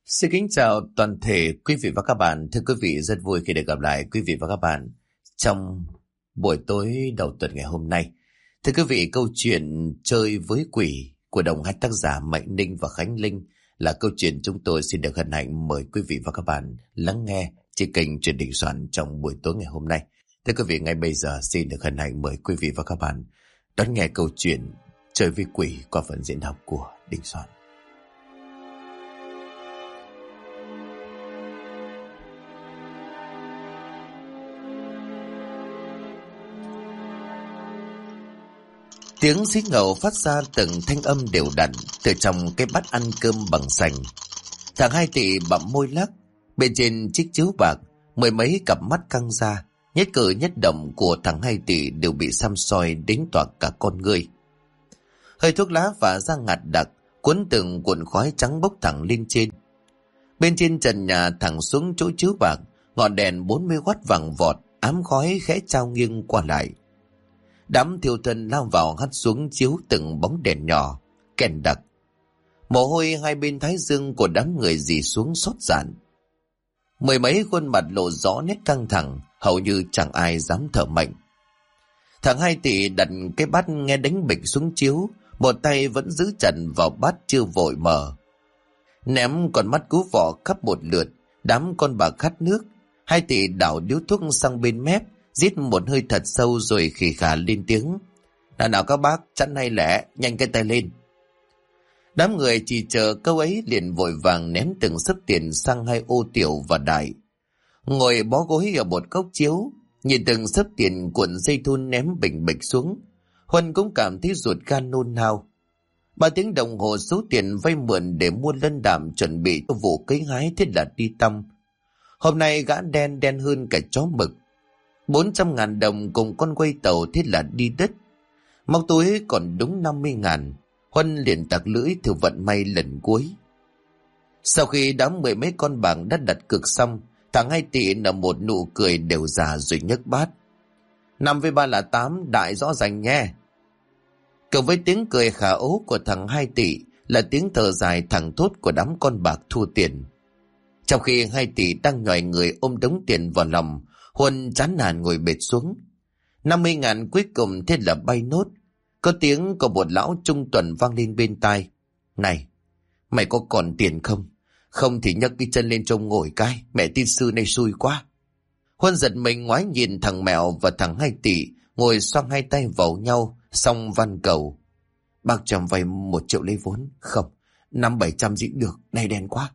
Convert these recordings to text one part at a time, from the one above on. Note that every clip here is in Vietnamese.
Xin kính chào toàn thể quý vị và các bạn. Thưa quý vị, rất vui khi được gặp lại quý vị và các bạn trong buổi tối đầu tuần ngày hôm nay. Thưa quý vị, câu chuyện Chơi với quỷ của đồng hai tác giả Mạnh Ninh và Khánh Linh là câu chuyện chúng tôi xin được hân hạnh mời quý vị và các bạn lắng nghe trên kênh Truyện Đình Soạn trong buổi tối ngày hôm nay. Thưa quý vị, ngay bây giờ xin được hân hạnh mời quý vị và các bạn đón nghe câu chuyện Chơi với quỷ qua phần diễn đọc của Đình Soạn. Tiếng xí ngầu phát ra từng thanh âm đều đặn từ trong cái bát ăn cơm bằng sành. Thằng Hai Tỵ bặm môi lắc, bên trên chiếc chiếu bạc, mười mấy cặp mắt căng ra, nhất cử nhất động của thằng Hai Tỵ đều bị săm soi đến toạc cả con ngươi. Hơi thuốc lá và da ngạt đặc cuốn từng cuộn khói trắng bốc thẳng lên trên. Bên trên trần nhà thẳng xuống chỗ chiếu bạc, ngọn đèn 40W vàng vọt, ám khói khẽ trao nghiêng qua lại. Đám thiêu thân lao vào hắt xuống chiếu từng bóng đèn nhỏ, kèn đặc. Mồ hôi hai bên thái dương của đám người dì xuống xót dạn. Mười mấy khuôn mặt lộ rõ nét căng thẳng, hầu như chẳng ai dám thở mạnh. Thằng Hai Tỵ đặt cái bát nghe đánh bịch xuống chiếu, một tay vẫn giữ chặt vào bát chưa vội mở. Ném con mắt cú vỏ khắp một lượt, đám con bà khát nước. Hai Tỵ đảo điếu thuốc sang bên mép, rít một hơi thật sâu rồi khì khà lên tiếng. Nào các bác, chắn hay lẻ, nhanh cái tay lên. Đám người chỉ chờ câu ấy liền vội vàng ném từng xấp tiền sang hai ô tiểu và đại. Ngồi bó gối ở một góc chiếu, nhìn từng xấp tiền cuộn dây thun ném bình bịch xuống. Huân cũng cảm thấy ruột gan nôn nao. 3 tiếng đồng hồ số tiền vay mượn để mua lân đạm chuẩn bị cho vụ cấy hái thế là đi tăm. Hôm nay gã đen hơn cả chó mực. 400.000 đồng cùng con quay tàu thế là đi đất. Móc túi còn đúng 50.000. Huân liền tặc lưỡi thử vận may lần cuối. Sau khi đám mười mấy con bảng đã đặt cược xong, thằng Hai Tỵ nở một nụ cười đều già rồi nhấc bát. 5 với 3 là 8, đại rõ ràng nha. Cộng với tiếng cười khả ố của thằng Hai Tỵ là tiếng thở dài thẳng thốt của đám con bạc thua tiền. Trong khi Hai Tỵ đang nhòi người ôm đống tiền vào lòng, Huân chán nản ngồi bệt xuống. 50.000 cuối cùng thế là bay nốt. Có tiếng của một lão trung tuần vang lên bên tai. Này, mày có còn tiền không? Không thì nhấc cái chân lên trông ngồi cái, mẹ tin sư này xui quá. Huân giật mình ngoái nhìn thằng Mèo và thằng Hai Tỵ ngồi xoang hai tay vào nhau, xong van cầu. Bác chồng vay 1 triệu lấy vốn. Không, 500-700 gì được, này đen quá.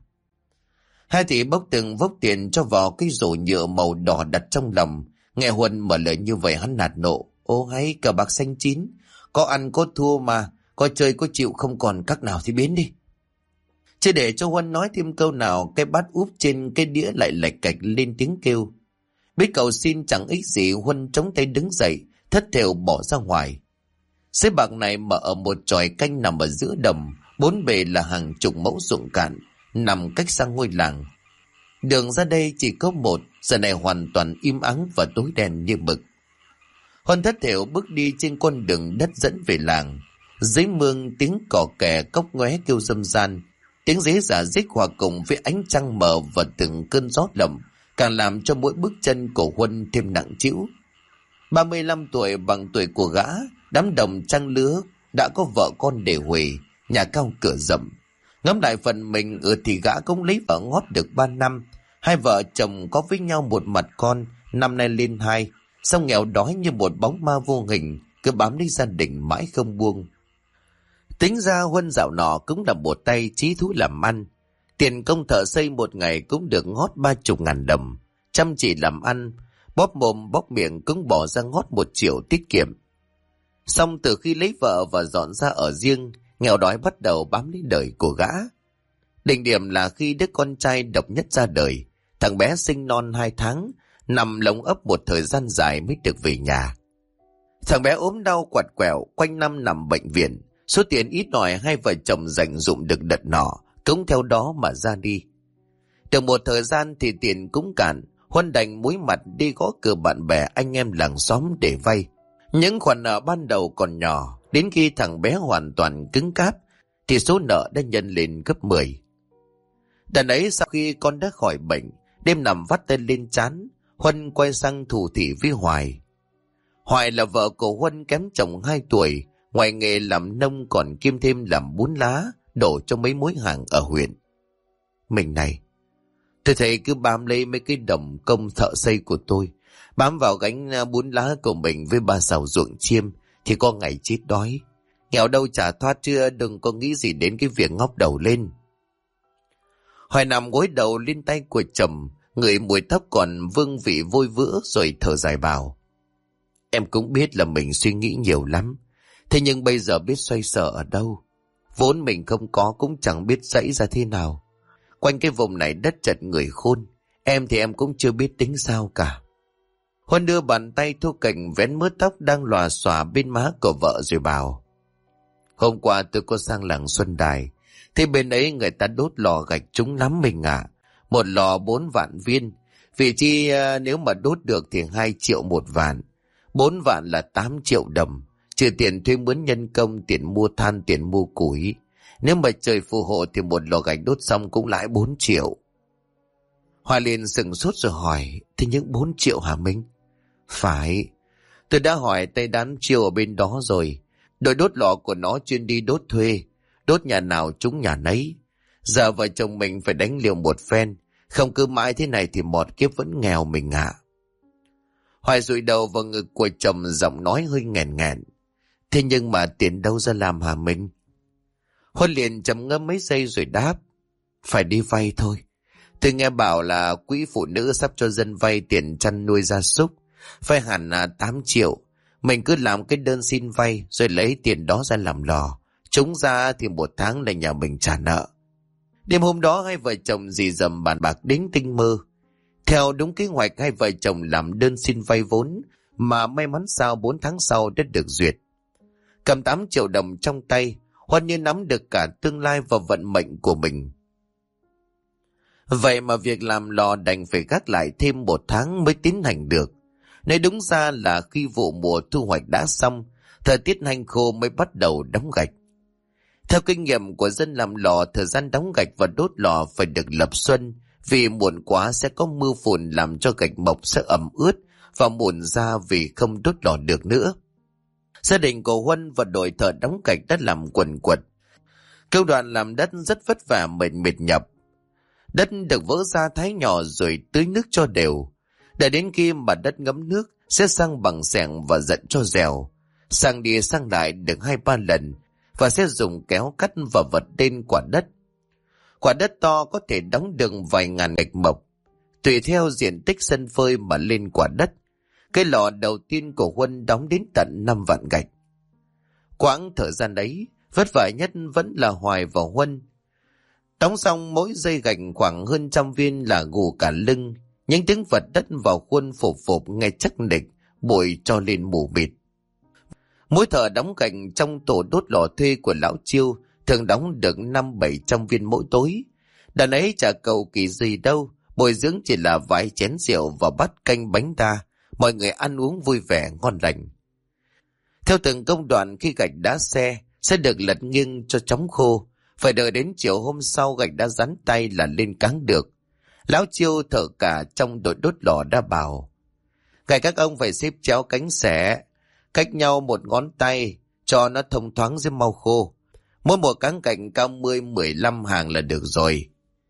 Hai Tỵ bốc từng vốc tiền cho vào cái rổ nhựa màu đỏ đặt trong lòng. Nghe Huân mở lời như vậy hắn nạt nộ. Ô hay, cờ bạc xanh chín. Có ăn có thua mà, có chơi có chịu, không còn các nào thì biến đi. Chứ để cho Huân nói thêm câu nào, cái bát úp trên cái đĩa lại lạch cạch lên tiếng kêu. Biết cầu xin chẳng ích gì, Huân chống tay đứng dậy, thất thểu bỏ ra ngoài. Xếp bạc này mở ở một chòi canh nằm ở giữa đồng, bốn bề là hàng chục mẫu ruộng cạn, nằm cách xa ngôi làng. Đường ra đây chỉ có một, giờ này hoàn toàn im ắng và tối đen như mực. Huân thất thểu bước đi trên con đường đất dẫn về làng. Dưới mương tiếng cò kè cốc ngoé kêu râm ran, tiếng dế giả dích hòa cùng với ánh trăng mờ và từng cơn gió lầm càng làm cho mỗi bước chân của Huân thêm nặng trĩu. 35 tuổi bằng tuổi của gã, đám đồng trăng lứa, đã có vợ con để huề, nhà cao cửa rộng. Ngẫm lại phần mình thì gã cũng lấy vợ ngót được 3 năm. Hai vợ chồng có với nhau một mặt con, năm nay lên 2, xong nghèo đói như một bóng ma vô hình, cứ bám lấy gia đình mãi không buông. Tính ra Huân dạo nọ cũng là một tay chí thú làm ăn. Tiền công thợ xây một ngày cũng được ngót 30.000 đồng. Chăm chỉ làm ăn, bóp mồm bóp miệng cũng bỏ ra ngót 1 triệu tiết kiệm. Xong từ khi lấy vợ và dọn ra ở riêng, nghèo đói bắt đầu bám lấy đời của gã. Đỉnh điểm là khi đứa con trai độc nhất ra đời, thằng bé sinh non 2 tháng, nằm lồng ấp một thời gian dài mới được về nhà. Thằng bé ốm đau quặt quẹo, quanh năm nằm bệnh viện. Số tiền ít ỏi hai vợ chồng dành dụm được đợt nọ cũng theo đó mà ra đi. Được một thời gian thì tiền cũng cạn, Huân đành muối mặt đi gõ cửa bạn bè anh em làng xóm để vay. Những khoản nợ ban đầu còn nhỏ, đến khi thằng bé hoàn toàn cứng cáp thì số nợ đã nhân lên gấp 10. Đợt ấy sau khi con đã khỏi bệnh, đêm nằm vắt tay lên trán, Huân quay sang thủ thỉ với Hoài. Hoài là vợ của Huân kém chồng 2 tuổi, ngoài nghề làm nông còn kiêm thêm làm bún lá, đổ cho mấy mối hàng ở huyện. Mình này, tôi thấy cứ bám lấy mấy cái đồng công thợ xây của tôi, bám vào gánh bún lá của mình với ba sào ruộng chiêm, thì có ngày chết đói. Nghèo đâu chả thoát, chưa đừng có nghĩ gì đến cái việc ngóc đầu lên. Hoài nằm gối đầu lên tay của chồng, ngửi mùi thóc còn vương vị vôi vữa rồi thở dài bảo. Em cũng biết là mình suy nghĩ nhiều lắm, thế nhưng bây giờ biết xoay sở ở đâu. Vốn mình không có cũng chẳng biết dãy ra thế nào. Quanh cái vùng này đất chật người khôn, em thì em cũng chưa biết tính sao cả. Huân đưa bàn tay thu cạnh vén mớ tóc đang lòa xòa bên má của vợ rồi bảo. Hôm qua tôi có sang làng Xuân Đài, thế bên ấy người ta đốt lò gạch trúng lắm mình ạ. Một lò 4 vạn viên, vì chi nếu mà đốt được thì 2 triệu một vạn. 4 vạn là 8 triệu đồng, trừ tiền thuê mướn nhân công, tiền mua than, tiền mua củi. Nếu mà trời phù hộ thì một lò gạch đốt xong cũng lãi 4 triệu. Hoa liền sừng sốt rồi hỏi, thế những 4 triệu hả Minh? Phải, tôi đã hỏi tay đán chiêu ở bên đó rồi. Đội đốt lò của nó chuyên đi đốt thuê, đốt nhà nào trúng nhà nấy. Giờ vợ chồng mình phải đánh liều một phen, không cứ mãi thế này thì một kiếp vẫn nghèo mình ạ. Hoài dụi đầu vào ngực của chồng, giọng nói hơi nghẹn nghẹn. Thế nhưng mà tiền đâu ra làm hả Minh? Huân liền trầm ngâm mấy giây rồi đáp. Phải đi vay thôi. Tôi nghe bảo là quỹ phụ nữ sắp cho dân vay tiền chăn nuôi gia súc, vay hẳn 8 triệu. Mình cứ làm cái đơn xin vay rồi lấy tiền đó ra làm lò. Trúng ra thì 1 tháng là nhà mình trả nợ. Đêm hôm đó hai vợ chồng dì dầm bàn bạc đến tinh mơ. Theo đúng kế hoạch, hai vợ chồng làm đơn xin vay vốn, mà may mắn sao 4 tháng sau đã được duyệt. Cầm 8 triệu đồng trong tay, Huân như nắm được cả tương lai và vận mệnh của mình. Vậy mà việc làm lò đành phải gác lại thêm 1 tháng mới tiến hành được. Nói đúng ra là khi vụ mùa thu hoạch đã xong, thời tiết hanh khô mới bắt đầu đóng gạch. Theo kinh nghiệm của dân làm lò, thời gian đóng gạch và đốt lò phải được lập xuân, vì muộn quá sẽ có mưa phùn làm cho gạch mộc sẽ ẩm ướt và mùn ra vì không đốt lò được nữa. Gia đình của Huân và đội thợ đóng gạch đã làm quần quật. Công đoạn làm đất rất vất vả mệt nhọc. Đất được vỡ ra thái nhỏ rồi tưới nước cho đều. Để đến khi mà đất ngấm nước sẽ sang bằng xẻng và dặn cho dẻo. Sang đi sang lại được 2-3 lần và sẽ dùng kéo cắt và vật lên quả đất. Quả đất to có thể đóng được vài ngàn gạch mộc. Tùy theo diện tích sân phơi mà lên quả đất. Cái lò đầu tiên của Huân đóng đến tận 5 vạn gạch. Quãng thời gian đấy, vất vả nhất vẫn là Hoài và Huân. Đóng xong mỗi dây gạch khoảng hơn 100 viên là gù cả lưng. Những tiếng vật đất vào khuôn phộp nghe chắc nịch, bụi cho lên mù mịt. Mỗi thợ đóng gạch trong tổ đốt lò thuê của lão Chiêu thường đóng được 500-700 viên mỗi tối. Đàn ấy chả cầu kỳ gì đâu, bồi dưỡng chỉ là vài chén rượu và bát canh bánh đa, mọi người ăn uống vui vẻ ngon lành. Theo từng công đoạn, khi gạch đá xe sẽ được lật nghiêng cho chóng khô, phải đợi đến chiều hôm sau gạch đã rắn tay là lên cáng được. Lão Chiêu thở cả trong đội đốt lò đã bảo, gạch các ông phải xếp chéo cánh xẻ, cách nhau 1 ngón tay cho nó thông thoáng dưới mau khô. Mỗi một cáng gạch cao 10-15 hàng là được rồi.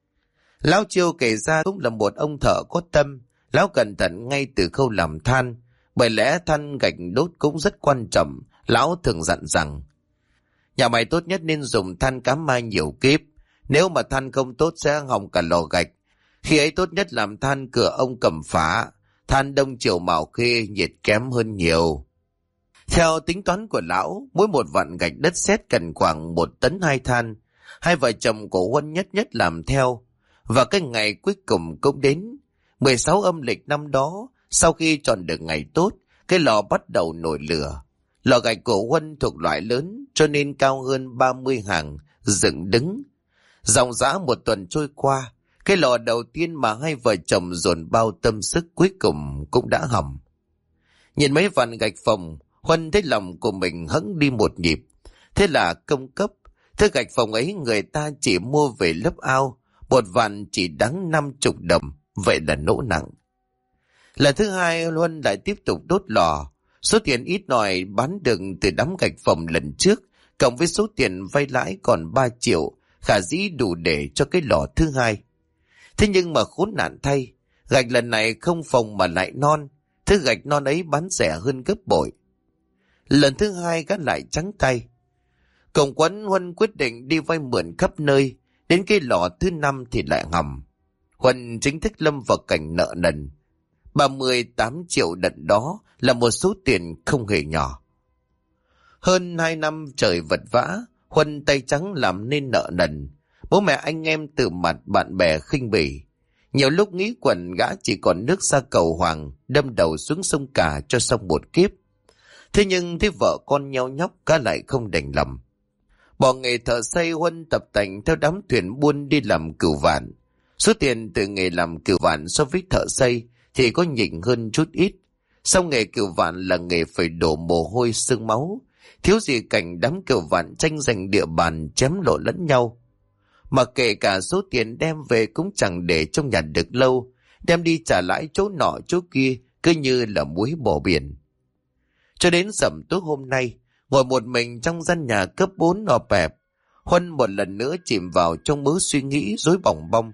Lão Chiêu kể ra cũng là một ông thợ có tâm. Lão cẩn thận ngay từ khâu làm than, bởi lẽ than gạch đốt cũng rất quan trọng. Lão thường dặn rằng, nhà mày tốt nhất nên dùng than cám mai nhiều kíp. Nếu mà than không tốt sẽ hỏng cả lò gạch. Khi ấy tốt nhất làm than cửa ông Cầm Phá, than Đông Triều Mạo Khê nhiệt kém hơn nhiều. Theo tính toán của lão, mỗi 1 vạn gạch đất sét cần khoảng 1 tấn 2 than. Hai vợ chồng của Huân nhất làm theo. Và cái ngày cuối cùng cũng đến. 16 âm lịch năm đó, sau khi chọn được ngày tốt, cái lò bắt đầu nổi lửa. Lò gạch của Huân thuộc loại lớn cho nên cao hơn 30 hàng, dựng đứng. Dòng dã 1 tuần trôi qua, cái lò đầu tiên mà hai vợ chồng dồn bao tâm sức cuối cùng cũng đã hỏng. Nhìn mấy vạn gạch phòng, Huân thấy lòng của mình hững đi một nhịp. Thế là công cấp. Thứ gạch phòng ấy người ta chỉ mua về lớp ao, 1 vạn chỉ đáng 50 đồng, vậy là lỗ nặng. Lần thứ hai Huân lại tiếp tục đốt lò. Số tiền ít ỏi bán được từ đám gạch phòng lần trước, cộng với số tiền vay lãi còn 3 triệu, khả dĩ đủ để cho cái lò thứ hai. Thế nhưng mà khốn nạn thay, gạch lần này không phòng mà lại non, thứ gạch non ấy bán rẻ hơn gấp bội. Lần thứ hai gắt lại trắng tay. Cổng quấn Huân quyết định đi vay mượn khắp nơi, đến cái lò thứ 5 thì lại ngầm. Huân chính thức lâm vào cảnh nợ nần. 38 triệu đợt đó là một số tiền không hề nhỏ. Hơn 2 năm trời vật vã, Huân tay trắng làm nên nợ nần. Bố mẹ anh em từ mặt bạn bè khinh bỉ. Nhiều lúc nghĩ quần gã chỉ còn nước ra cầu Hoàng, đâm đầu xuống sông cả cho xong một kiếp. Thế nhưng thấy vợ con nheo nhóc, cá lại không đành lòng. Bỏ nghề thợ xây, Huân tập tành theo đám thuyền buôn đi làm cừu vạn. Số tiền từ nghề làm cừu vạn so với thợ xây thì có nhỉnh hơn chút ít. Sau nghề cừu vạn là nghề phải đổ mồ hôi xương máu, thiếu gì cảnh đám cừu vạn tranh giành địa bàn chém lộ lẫn nhau. Mà kể cả số tiền đem về cũng chẳng để trong nhà được lâu, đem đi trả lãi chỗ nọ chỗ kia cứ như là muối bỏ biển. Cho đến sẩm tối hôm nay, ngồi một mình trong gian nhà cấp 4 ọp ẹp, Huân một lần nữa chìm vào trong mớ suy nghĩ rối bòng bong.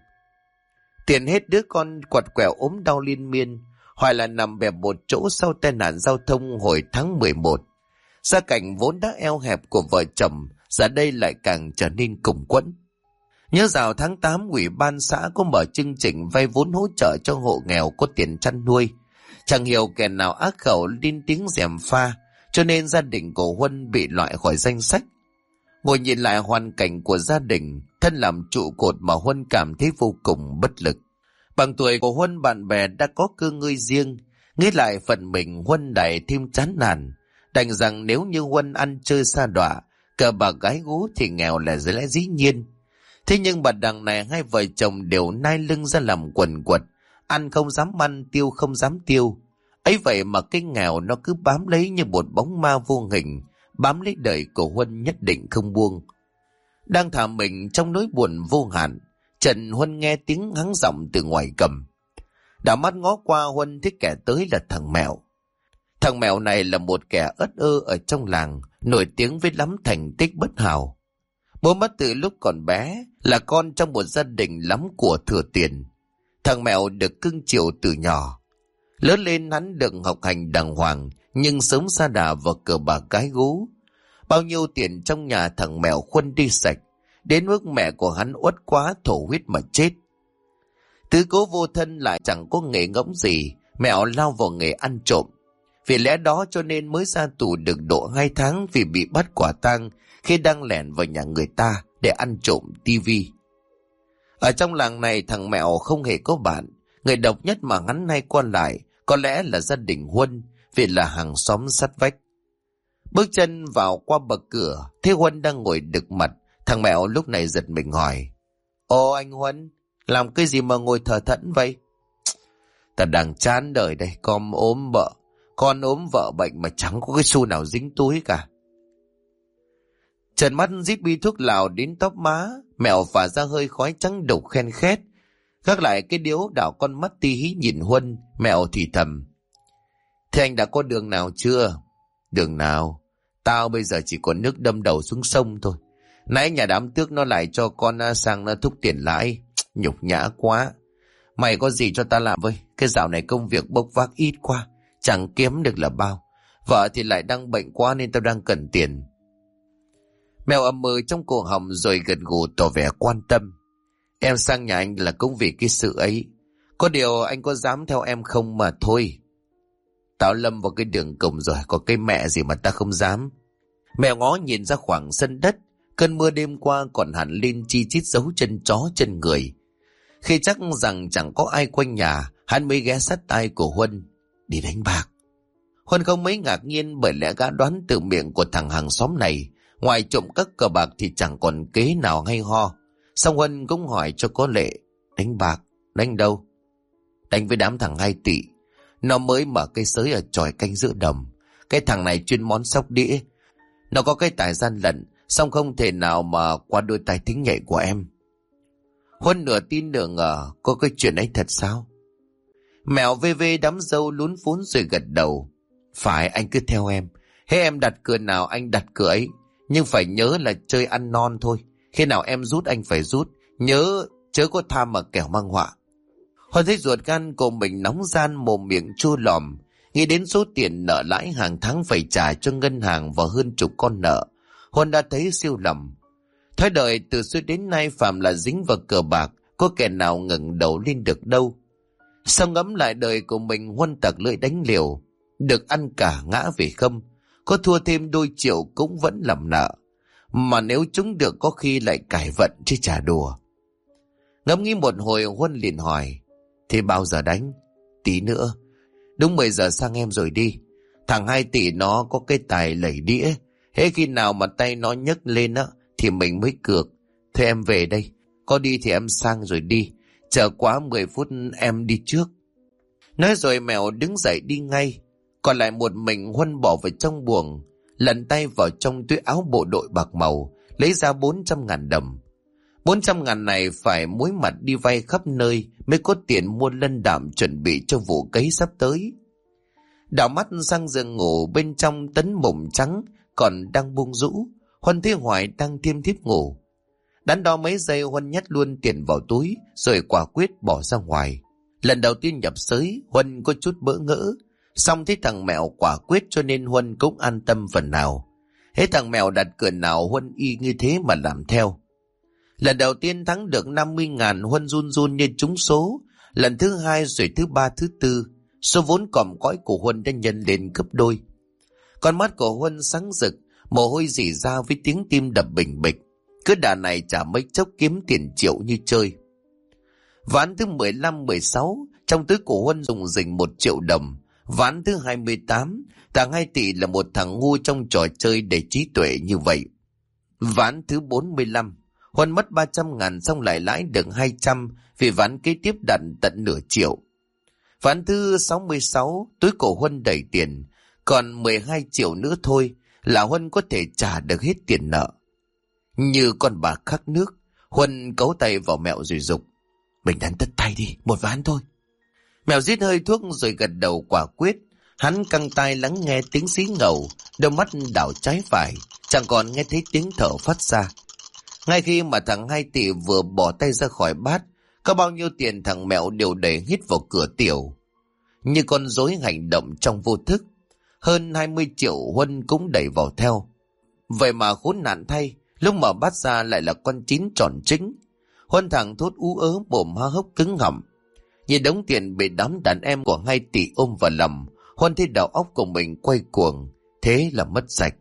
Tiền hết đứa con quặt quẹo ốm đau liên miên, hoặc là nằm bẹp một chỗ sau tai nạn giao thông hồi tháng 11. Gia cảnh vốn đã eo hẹp của vợ chồng, giờ đây lại càng trở nên củng quẫn. Nhớ vào tháng 8, Ủy ban xã có mở chương trình vay vốn hỗ trợ cho hộ nghèo có tiền chăn nuôi. Chẳng hiểu kẻ nào ác khẩu lên tiếng gièm pha, cho nên gia đình của Huân bị loại khỏi danh sách. Ngồi nhìn lại hoàn cảnh của gia đình, thân làm trụ cột mà Huân cảm thấy vô cùng bất lực. Bằng tuổi của Huân, bạn bè đã có cơ ngơi riêng, nghĩ lại phần mình Huân lại thêm chán nản. Đành rằng nếu như Huân ăn chơi sa đọa, cờ bạc gái gú thì nghèo là lẽ dĩ nhiên. Thế nhưng bà đằng này hai vợ chồng đều nai lưng ra làm quần quật, ăn không dám ăn, tiêu không dám tiêu. Ấy vậy mà cái nghèo nó cứ bám lấy như một bóng ma vô hình, bám lấy đời của Huân nhất định không buông. Đang thả mình trong nỗi buồn vô hạn, Trần Huân nghe tiếng hắng giọng từ ngoài cầm. Đảo mắt ngó qua, Huân thấy kẻ tới là thằng Mèo. Thằng Mèo này là một kẻ ất ơ ở trong làng, nổi tiếng với lắm thành tích bất hảo. Bố mất từ lúc còn bé, là con trong một gia đình lắm của thừa tiền. Thằng Mèo được cưng chiều từ nhỏ. Lớn lên hắn được học hành đàng hoàng, nhưng sớm sa đà vào cờ bạc gái gú. Bao nhiêu tiền trong nhà thằng Mèo khuân đi sạch, đến mức mẹ của hắn uất quá thổ huyết mà chết. Tứ cố vô thân lại chẳng có nghề ngỗng gì, Mèo lao vào nghề ăn trộm. Vì lẽ đó cho nên mới ra tù được độ 2 tháng vì bị bắt quả tang khi đang lẻn vào nhà người ta để ăn trộm tivi. Ở trong làng này thằng Mèo không hề có bạn, người độc nhất mà hắn hay qua lại có lẽ là gia đình Huân, vì là hàng xóm sát vách. Bước chân vào qua bậc cửa, thấy Huân đang ngồi đực mặt. Thằng Mèo lúc này giật mình hỏi: Ồ anh Huân, làm cái gì mà ngồi thờ thẫn vậy? Ta đang chán đời đây, con ốm vợ bệnh mà chẳng có cái xu nào dính túi cả. Trần mắt rít bi thuốc lào đến tóc má, Mèo phả ra hơi khói trắng đục khen khét. Gác lại cái điếu, đảo con mắt ti hí nhìn Huân, Mèo thì thầm: Thế anh đã có đường nào chưa? Đường nào? Tao bây giờ chỉ còn nước đâm đầu xuống sông thôi. Nãy nhà đám tước nó lại cho con sang nó thúc tiền lãi. Nhục nhã quá. Mày có gì cho ta làm với? Cái dạo này công việc bốc vác ít quá, chẳng kiếm được là bao. Vợ thì lại đang bệnh quá nên tao đang cần tiền. Mèo ầm mừ trong cổ họng rồi gật gù tỏ vẻ quan tâm. Em sang nhà anh là cũng vì cái sự ấy. Có điều anh có dám theo em không mà thôi. Tao lâm vào cái đường cùng rồi, có cái mẹ gì mà ta không dám. Mèo ngó nhìn ra khoảng sân đất. Cơn mưa đêm qua còn hẳn lên chi chít dấu chân chó chân người. Khi chắc rằng chẳng có ai quanh nhà, hắn mới ghé sát tai của Huân: Đi đánh bạc. Huân không mấy ngạc nhiên, bởi lẽ gã đoán từ miệng của thằng hàng xóm này, ngoài trộm cắp cờ bạc thì chẳng còn kế nào hay ho. Xong Huân cũng hỏi cho có lệ: Đánh bạc? Đánh đâu? Đánh với đám thằng 2 tỷ. Nó mới mở cây sới ở chòi canh giữa đồng. Cái thằng này chuyên món sóc đĩa. Nó có cái tài gian lận, xong không thể nào mà qua đôi tai thính nhạy của em. Huân nửa tin nửa ngờ, có cái chuyện ấy thật sao? Mẹo vê vê đám dâu lún phún rồi gật đầu. Phải, anh cứ theo em. Thế em đặt cửa nào anh đặt cửa ấy. Nhưng phải nhớ là chơi ăn non thôi. Khi nào em rút anh phải rút. Nhớ chớ có tham mà kẻo mang họa. Huân thấy ruột gan của mình nóng gian, mồm miệng chua lòm. Nghĩ đến số tiền nợ lãi hàng tháng phải trả cho ngân hàng và hơn chục con nợ, Huân đã thấy siêu lầm. Thói đời từ xưa đến nay phạm là dính vào cờ bạc, có kẻ nào ngẩng đầu lên được đâu. Sau ngẫm lại đời của mình, Huân tặc lưỡi đánh liều. Được ăn cả ngã về không, có thua thêm đôi triệu cũng vẫn làm nợ. Mà nếu chúng được có khi lại cải vận chứ chả đùa. Ngẫm nghĩ một hồi, Huân liền hỏi, thế bao giờ đánh? Tí nữa. Đúng 10 giờ sang em rồi đi. Thằng 2 tỷ nó có cái tài lẩy đĩa. Thế khi nào mà tay nó nhấc lên á thì mình mới cược. Thôi em về đây. Có đi thì em sang rồi đi. Chờ quá 10 phút em đi trước. Nói rồi Mèo đứng dậy đi ngay. Còn lại một mình Huân bỏ vào trong buồng, lần tay vào trong túi áo bộ đội bạc màu, lấy ra 400.000 đồng. 400.000 này phải muối mặt đi vay khắp nơi mới có tiền mua lân đạm chuẩn bị cho vụ cấy sắp tới. Đảo mắt sang giường ngủ, bên trong tấn mộng trắng còn đang buông rũ. Huân thấy Hoài đang thiêm thiếp ngủ. Đắn đo mấy giây, Huân nhét luôn tiền vào túi rồi quả quyết bỏ ra ngoài. Lần đầu tiên nhập xới, Huân có chút bỡ ngỡ. Xong thấy thằng Mèo quả quyết cho nên Huân cũng an tâm phần nào. Hết thằng Mèo đặt cửa nào Huân y như thế mà làm theo. Lần đầu tiên thắng được 50.000, Huân run run như trúng số. Lần thứ 2 rồi thứ 3 thứ 4, số vốn còm cõi của Huân đã nhân lên gấp đôi. Con mắt của Huân sáng rực, mồ hôi rỉ ra với tiếng tim đập bình bịch. Cứ đà này chả mấy chốc kiếm tiền triệu như chơi. Ván thứ 15-16, trong túi của Huân dùng dình 1 triệu đồng. Ván thứ 28, thằng 2 tỷ là một thằng ngu trong trò chơi đầy trí tuệ như vậy. Ván thứ 45, Huân mất 300.000 xong lại lãi được 200 vì ván kế tiếp đặt tận nửa triệu. Ván thứ 66, túi của Huân đầy tiền, còn 12 triệu nữa thôi là Huân có thể trả được hết tiền nợ. Như con bà khắc nước, Huân cấu tay vào Mẹo rồi dục, mình đánh tất tay đi, một ván thôi. Mèo rít hơi thuốc rồi gật đầu quả quyết. Hắn căng tai lắng nghe tiếng xí ngầu, đôi mắt đảo trái phải, chẳng còn nghe thấy tiếng thở phát ra. Ngay khi mà thằng 2 tỷ vừa bỏ tay ra khỏi bát, có bao nhiêu tiền thằng Mẹo đều đẩy hít vào cửa tiểu. Như con rối hành động trong vô thức. Hơn 20 triệu Huân cũng đẩy vào theo. Vậy mà khốn nạn thay, lúc mở bát ra lại là con 9 tròn trĩnh. Huân thẳng thốt ú ớ, mồm há hốc cứng họng. Nhìn đống tiền bị đám đàn em của 2 tỷ ôm vào lòng, Huân thấy đầu óc của mình quay cuồng, thế là mất sạch.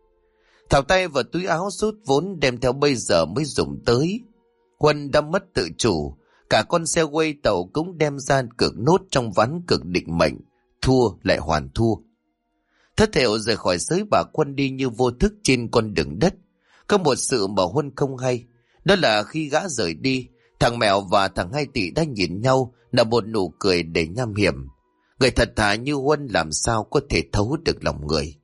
Thảo tay vào túi áo rút vốn đem theo bây giờ mới dùng tới. Huân đã mất tự chủ, cả con xe quay tàu cũng đem ra cược nốt trong ván cược định mệnh, thua lại hoàn thua. Thất thểu rời khỏi sới bạc, Huân đi như vô thức trên con đường đất. Có một sự mà Huân không hay, đó là khi gã rời đi, thằng Mèo và thằng 2 tỷ đã nhìn nhau nở một nụ cười đầy nham hiểm. Người thật thà như Huân làm sao có thể thấu được lòng người.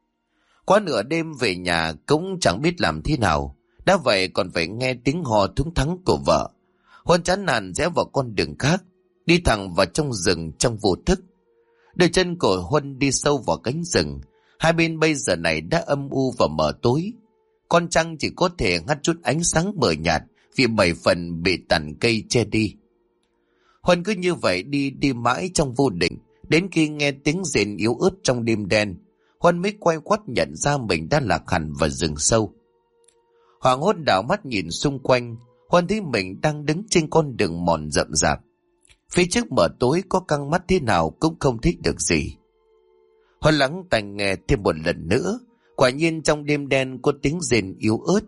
Qua nửa đêm về nhà cũng chẳng biết làm thế nào, đã vậy còn phải nghe tiếng hò thúng thắng của vợ. Huân chán nản rẽ vào con đường khác, đi thẳng vào trong rừng trong vô thức. Đôi chân của Huân đi sâu vào cánh rừng, hai bên bây giờ này đã âm u và mờ tối. Con trăng chỉ có thể ngắt chút ánh sáng mờ nhạt vì 7 phần bị tàn cây che đi. Huân cứ như vậy đi mãi trong vô định, đến khi nghe tiếng rền yếu ớt trong đêm đen, Huân mới quay quắt nhận ra mình đã lạc hẳn vào rừng sâu. Hoảng hốt đảo mắt nhìn xung quanh, Huân thấy mình đang đứng trên con đường mòn rậm rạp. Phía trước mờ tối, có căng mắt thế nào cũng không thích được gì. Huân lắng tai nghe thêm một lần nữa, quả nhiên trong đêm đen có tiếng rền yếu ớt.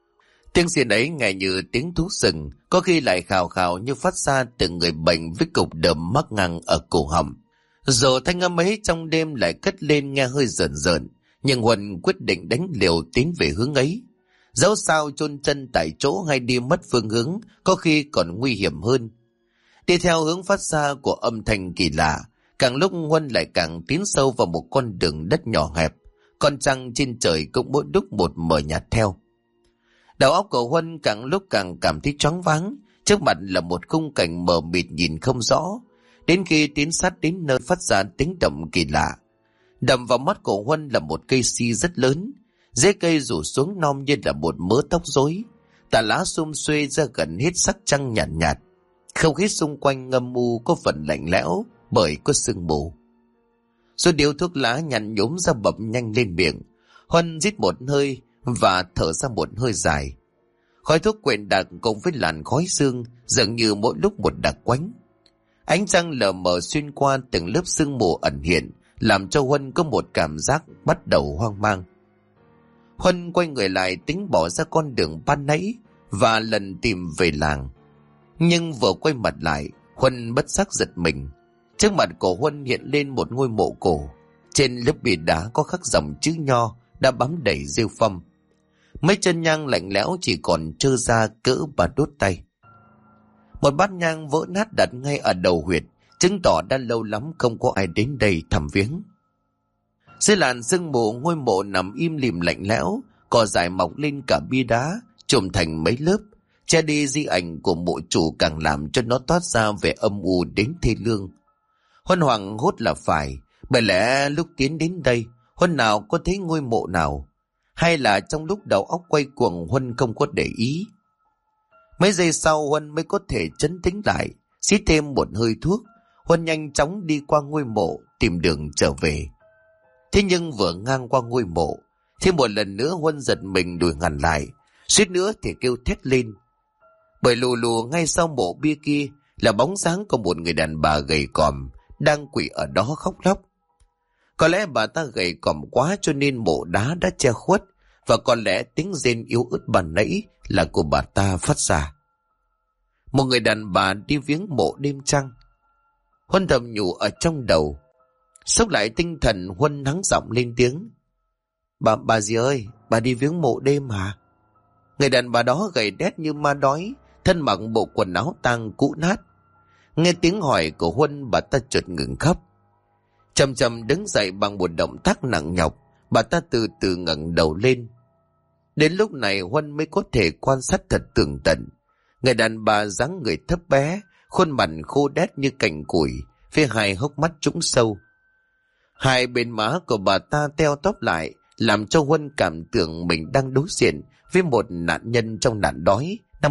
Tiếng rền ấy nghe như tiếng thú rừng, có khi lại khào khào như phát ra từ người bệnh với cục đờm mắc ngang ở cổ họng. Rồi thanh âm ấy trong đêm lại cất lên nghe hơi rợn rợn, nhưng Huân quyết định đánh liều tiến về hướng ấy. Dẫu sao chôn chân tại chỗ hay đi mất phương hướng, có khi còn nguy hiểm hơn. Đi theo hướng phát ra của âm thanh kỳ lạ, càng lúc Huân lại càng tiến sâu vào một con đường đất nhỏ hẹp, con trăng trên trời cũng mỗi lúc một mờ nhạt theo. Đầu óc của Huân càng lúc càng cảm thấy choáng váng, Trước mặt là một khung cảnh mờ mịt nhìn không rõ. Đến khi tiến sát đến nơi phát ra tiếng động kỳ lạ, đầm vào mắt của Huân là một cây si rất lớn. Rễ cây rủ xuống non như là một mớ tóc rối. Tà lá xum xuê ra gần hết sắc trăng nhàn nhạt. Không khí xung quanh ngâm u có phần lạnh lẽo bởi có sương mù. Rồi điếu thuốc lá nhăn nhúm ra bập nhanh lên miệng. Huân rít một hơi và thở ra một hơi dài. Khói thuốc quyện đặc cùng với làn khói sương dường như mỗi lúc một đặc quánh. Ánh trăng lờ mờ xuyên qua từng lớp sương mù ẩn hiện, làm cho Huân có một cảm giác bắt đầu hoang mang. Huân quay người lại tính bỏ ra con đường ban nãy và lần tìm về làng. Nhưng vừa quay mặt lại, Huân bất giác giật mình. Trước mặt của Huân hiện lên một ngôi mộ cổ. Trên lớp bìa đá có khắc dòng chữ nho đã bám đầy rêu phong. Mấy chân nhang lạnh lẽo chỉ còn trơ ra cỡ bà đốt tay. Một bát nhang vỡ nát đặt ngay ở đầu huyệt, chứng tỏ đã lâu lắm không có ai đến đây thăm viếng. Dưới làn sương mù, ngôi mộ nằm im lìm lạnh lẽo, cỏ dại mọc lên cả bia đá, trộm thành mấy lớp, che đi di ảnh của mộ chủ càng làm cho nó toát ra vẻ âm u đến thê lương. Huân hoảng hốt là phải, bởi lẽ lúc tiến đến đây, Huân nào có thấy ngôi mộ nào, hay là trong lúc đầu óc quay cuồng Huân không có để ý. Mấy giây sau Huân mới có thể trấn tĩnh lại, xít thêm một hơi thuốc, Huân nhanh chóng đi qua ngôi mộ tìm đường trở về. Thế nhưng vừa ngang qua ngôi mộ, thêm một lần nữa Huân giật mình đuổi ngăn lại, suýt nữa thì kêu thét lên. Bởi lù lù ngay sau mộ bia kia là bóng dáng của một người đàn bà gầy còm đang quỳ ở đó khóc lóc. Có lẽ bà ta gầy còm quá cho nên mộ đá đã che khuất, và có lẽ tiếng rên yếu ớt ban nãy là của bà ta phát ra. Một người đàn bà đi viếng mộ đêm trăng. Huân thầm nhủ ở trong đầu. Xốc lại tinh thần, Huân hắng giọng lên tiếng. Bà gì ơi, bà đi viếng mộ đêm hả? Người đàn bà đó gầy đét như ma đói, thân mặc bộ quần áo tang cũ nát. Nghe tiếng hỏi của Huân, bà ta chợt ngừng khóc. Chậm chậm đứng dậy bằng một động tác nặng nhọc, bà ta từ từ ngẩng đầu lên. Đến lúc này Huân mới có thể quan sát thật tường tận. Người đàn bà dáng người thấp bé, khuôn mặt khô đét như cành củi, phía hai hốc mắt trũng sâu. Hai bên má của bà ta teo tóp lại, làm cho Huân cảm tưởng mình đang đối diện với một nạn nhân trong nạn đói năm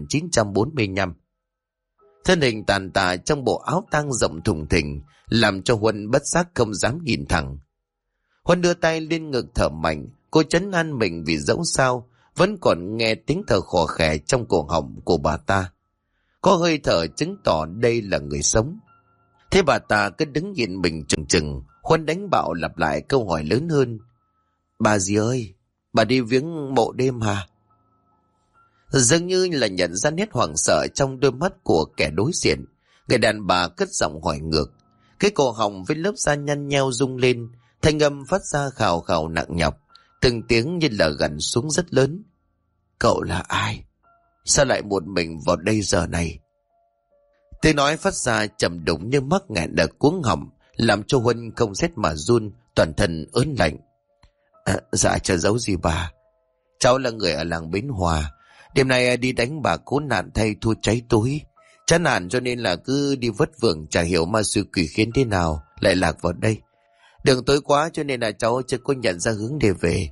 1945. Thân hình tàn tạ trong bộ áo tang rộng thùng thình, làm cho Huân bất giác không dám nhìn thẳng. Huân đưa tay lên ngực thở mạnh, cô trấn an mình vì dẫu sao vẫn còn nghe tiếng thở khò khè trong cổ họng của bà ta. Có hơi thở chứng tỏ đây là người sống. Thế bà ta cứ đứng nhìn mình chừng chừng, Huân đánh bạo lặp lại câu hỏi lớn hơn. Bà gì ơi, bà đi viếng mộ đêm hả? Dường như là nhận ra nét hoảng sợ trong đôi mắt của kẻ đối diện, người đàn bà cất giọng hỏi ngược. Cái cổ họng với lớp da nhăn nheo rung lên, thanh âm phát ra khào khào nặng nhọc, từng tiếng như là gằn xuống rất lớn. Cậu là ai? Sao lại một mình vào đây giờ này? Tiếng nói phát ra trầm đục như mắc nghẹn ở cuống họng, làm cho Huân không rét mà run, toàn thân ớn lạnh. Dạ chờ giấu gì bà? Cháu là người ở làng Bến Hòa. Đêm nay đi đánh bà khốn nạn thay thua cháy tối. Chán nản cho nên là cứ đi vất vưởng, chả hiểu ma sư quỷ khiến thế nào lại lạc vào đây. Đường tối quá cho nên là cháu chưa có nhận ra hướng để về.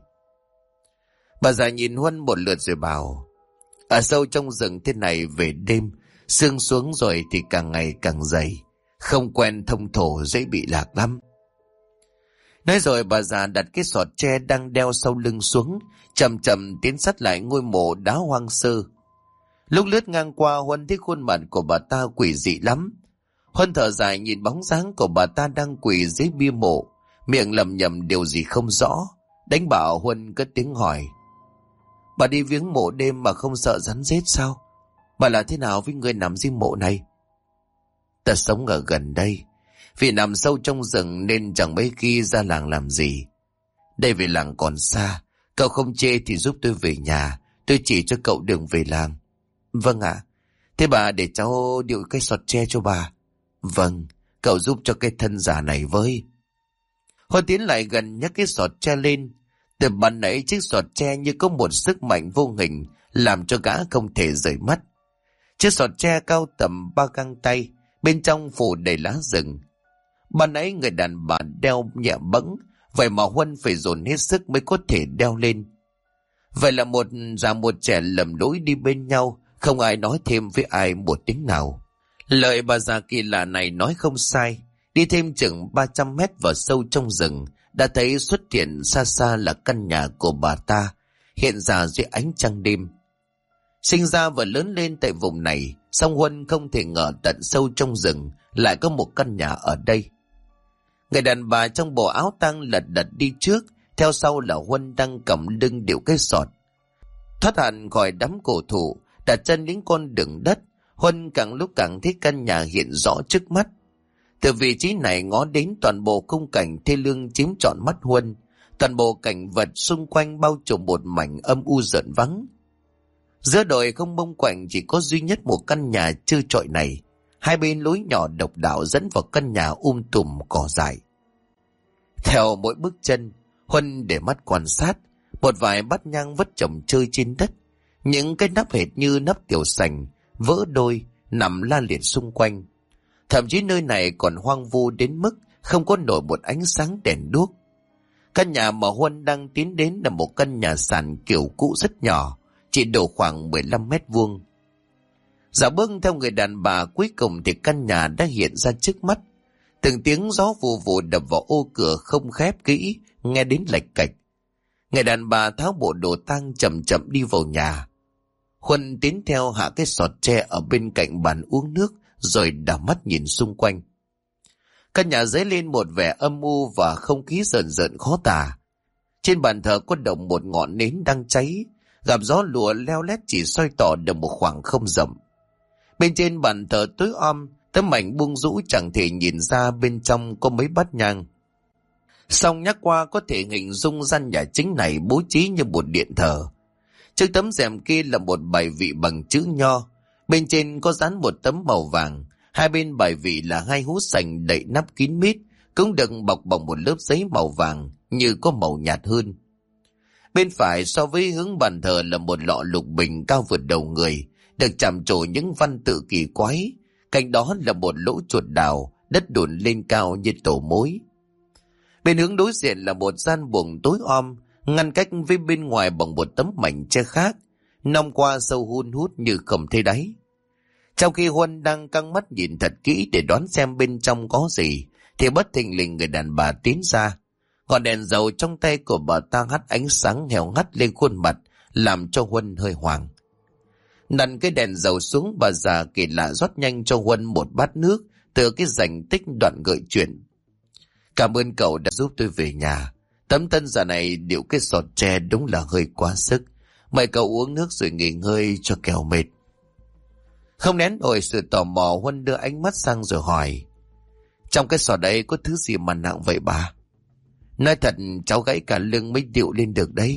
Bà già nhìn Huân một lượt rồi bảo. Ở sâu trong rừng thế này về đêm, sương xuống rồi thì càng ngày càng dày. Không quen thông thổ dễ bị lạc lắm. Nói rồi bà già đặt cái sọt tre đang đeo sau lưng xuống, chậm chậm tiến sát lại ngôi mộ đá hoang sơ. Lúc lướt ngang qua, Huân thấy khuôn mặt của bà ta quỷ dị lắm. Huân thở dài nhìn bóng dáng của bà ta đang quỳ dưới bia mộ, miệng lẩm nhẩm điều gì không rõ. Đánh bảo Huân cất tiếng hỏi. Bà đi viếng mộ đêm mà không sợ rắn rết sao? Bà là thế nào với người nằm dưới mộ này? Ta sống ở gần đây, vì nằm sâu trong rừng nên chẳng mấy khi ra làng làm gì. Đây về làng còn xa, cậu không chê thì giúp tôi về nhà, tôi chỉ cho cậu đường về làng. Vâng ạ. Thế bà để cháu điệu cái sọt tre cho bà. Vâng, cậu giúp cho cái thân giả này với. Huân tiến lại gần nhấc cái sọt tre lên. Từ ban nãy chiếc sọt tre như có một sức mạnh vô hình làm cho gã không thể rời mắt. Chiếc sọt tre cao tầm 3 găng tay, bên trong phủ đầy lá rừng. Ban nãy người đàn bà đeo nhẹ bẫng, vậy mà Huân phải dồn hết sức mới có thể đeo lên. Vậy là một già một trẻ lầm lỗi đi bên nhau, không ai nói thêm với ai một tiếng nào. Lời bà già kỳ lạ này nói không sai. Đi thêm chừng 300 mét vào sâu trong rừng, đã thấy xuất hiện xa xa là căn nhà của bà ta, hiện ra dưới ánh trăng đêm. Sinh ra và lớn lên tại vùng này, song Huân không thể ngờ tận sâu trong rừng lại có một căn nhà ở đây. Người đàn bà trong bộ áo tang lật đật đi trước, theo sau là Huân đang cầm lưng điệu cái sọt. Thoát hẳn khỏi đám cổ thụ, đặt chân đến con đường đất, Huân càng lúc càng thấy căn nhà hiện rõ trước mắt. Từ vị trí này ngó đến toàn bộ khung cảnh thê lương chiếm trọn mắt Huân, toàn bộ cảnh vật xung quanh bao trùm một mảnh âm u rợn vắng. Giữa đồi không mông quạnh chỉ có duy nhất một căn nhà trơ trọi này, hai bên lối nhỏ độc đạo dẫn vào căn nhà tùm cỏ dại. Theo mỗi bước chân, Huân để mắt quan sát, một vài bát nhang vất chồng chơi trên đất, những cái nắp hệt như nắp tiểu sành, vỡ đôi, nằm la liệt xung quanh. Thậm chí nơi này còn hoang vu đến mức không có nổi một ánh sáng đèn đuốc. Căn nhà mà Huân đang tiến đến là một căn nhà sàn kiểu cũ rất nhỏ, chỉ độ khoảng 15 mét vuông. Dạo bước theo người đàn bà, cuối cùng thì căn nhà đã hiện ra trước mắt. Từng tiếng gió vù vù đập vào ô cửa không khép kỹ, nghe đến lạch cạch. Người đàn bà tháo bộ đồ tang chậm chậm đi vào nhà. Huân tiến theo hạ cái sọt tre ở bên cạnh bàn uống nước, rồi đảo mắt nhìn xung quanh. Căn nhà dấy lên một vẻ âm u và không khí rợn rợn khó tả. Trên bàn thờ có động một ngọn nến đang cháy, gặp gió lùa leo lét chỉ soi tỏ được một khoảng không rộng. Bên trên bàn thờ tối om, tấm ảnh buông rũ chẳng thể nhìn ra bên trong có mấy bát nhang. Song nhắc qua có thể hình dung gian nhà chính này bố trí như một điện thờ. Trước tấm rèm kia là một bài vị bằng chữ nho, bên trên có dán một tấm màu vàng, hai bên bài vị là hai hũ sành đậy nắp kín mít, cũng được bọc bằng một lớp giấy màu vàng như có màu nhạt hơn. Bên phải so với hướng bàn thờ là một lọ lục bình cao vượt đầu người, được chạm trổ những văn tự kỳ quái. Cạnh đó là một lỗ chuột đào, đất đùn lên cao như tổ mối. Bên hướng đối diện là một gian buồng tối om, ngăn cách với bên ngoài bằng một tấm mảnh che khác, nong qua sâu hun hút như không thấy đáy. Trong khi Huân đang căng mắt nhìn thật kỹ để đoán xem bên trong có gì, thì bất thình lình người đàn bà tiến ra. Ngọn đèn dầu trong tay của bà ta hắt ánh sáng heo hắt lên khuôn mặt, làm cho Huân hơi hoảng. Đặt cái đèn dầu xuống, bà già kỳ lạ rót nhanh cho Huân một bát nước từ cái rành tích đoạn gợi chuyện. Cảm ơn cậu đã giúp tôi về nhà. Tấm thân già này điệu cái sọt tre đúng là hơi quá sức. Mời cậu uống nước rồi nghỉ ngơi cho kẻo mệt. Không nén nổi sự tò mò, Huân đưa ánh mắt sang rồi hỏi: trong cái sọt đấy có thứ gì mà nặng vậy bà? Nói thật cháu gãy cả lưng mới điệu lên được đấy.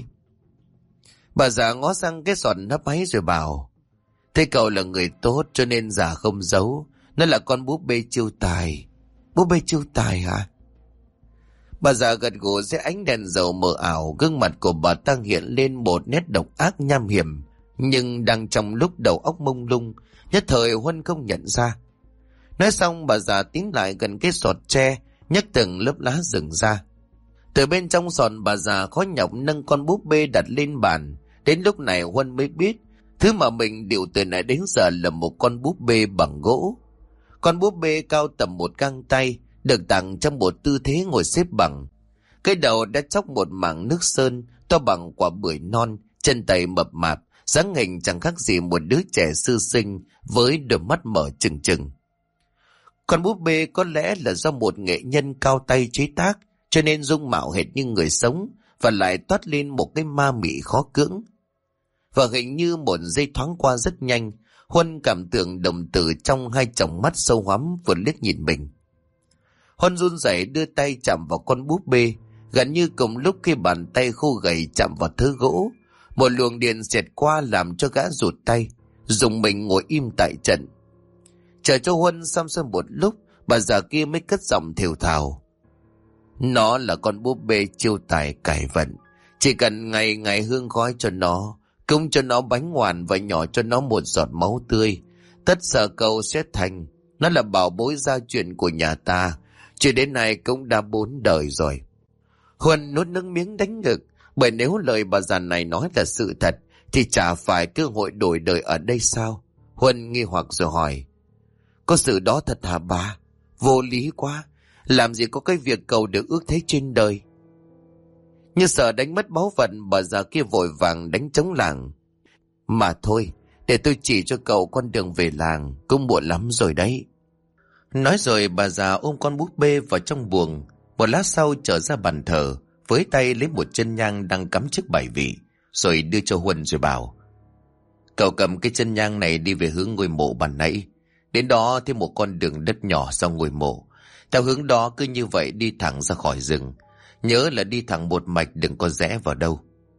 Bà già ngó sang cái sọt nấp máy rồi bảo: thế cậu là người tốt cho nên già không giấu. Nó là con búp bê chiêu tài. Búp bê chiêu tài hả? Bà già gật gù dưới ánh đèn dầu mờ ảo, gương mặt của bà ta hiện lên một nét độc ác nham hiểm, nhưng đang trong lúc đầu óc mông lung, nhất thời Huân không nhận ra. Nói xong bà già tiến lại gần cái sọt tre, nhấc từng lớp lá rừng ra. Từ bên trong sọt bà già khó nhọc nâng con búp bê đặt lên bàn. Đến lúc này Huân mới biết thứ mà mình điệu từ nãy đến giờ là một con búp bê bằng gỗ. Con búp bê cao tầm một găng tay, được tặng trong một tư thế ngồi xếp bằng. Cái đầu đã chóc một mảng nước sơn to bằng quả bưởi non, chân tay mập mạp, dáng hình chẳng khác gì một đứa trẻ sư sinh với đôi mắt mở trừng trừng. Con búp bê có lẽ là do một nghệ nhân cao tay chế tác, cho nên dung mạo hệt như người sống và lại toát lên một cái ma mị khó cưỡng. Và hình như một giây thoáng qua rất nhanh, Huân cảm tưởng đồng tử trong hai tròng mắt sâu hoắm vừa liếc nhìn mình. Huân run rẩy đưa tay chạm vào con búp bê, gần như cùng lúc khi bàn tay khô gầy chạm vào thớ gỗ, một luồng điện xẹt qua làm cho gã rụt tay, dùng mình ngồi im tại trận. Chờ cho Huân xong xuôi một lúc, bà già kia mới cất giọng thều thào: nó là con búp bê chiêu tài cải vận, chỉ cần ngày hương khói cho nó, cúng cho nó bánh ngoằn và nhỏ cho nó một giọt máu tươi, Tất sợ cậu sẽ thành. Nó là bảo bối gia truyền của nhà ta. Chuyện đến nay cũng đã 4 đời rồi. Huân nuốt nước miếng đánh ngực. Bởi nếu lời bà già này nói là sự thật thì chả phải cơ hội đổi đời ở đây sao? Huân nghi hoặc rồi hỏi. Có sự đó thật hả bà? Vô lý quá. Làm gì có cái việc cầu được ước thế trên đời. Như sợ đánh mất báu vật, bà già kia vội vàng đánh trống làng. Mà thôi, để tôi chỉ cho cậu con đường về làng, cũng muộn lắm rồi đấy. Nói rồi bà già ôm con búp bê vào trong buồng. Một lát sau trở ra bàn thờ, với tay lấy một chân nhang đang cắm trước bài vị, rồi đưa cho Huân rồi bảo. Cậu cầm cái chân nhang này đi về hướng ngôi mộ ban nãy. Đến đó thêm một con đường đất nhỏ sau ngôi mộ. Theo hướng đó cứ như vậy đi thẳng ra khỏi rừng. Nhớ là đi thẳng một mạch, đừng có rẽ vào đâu.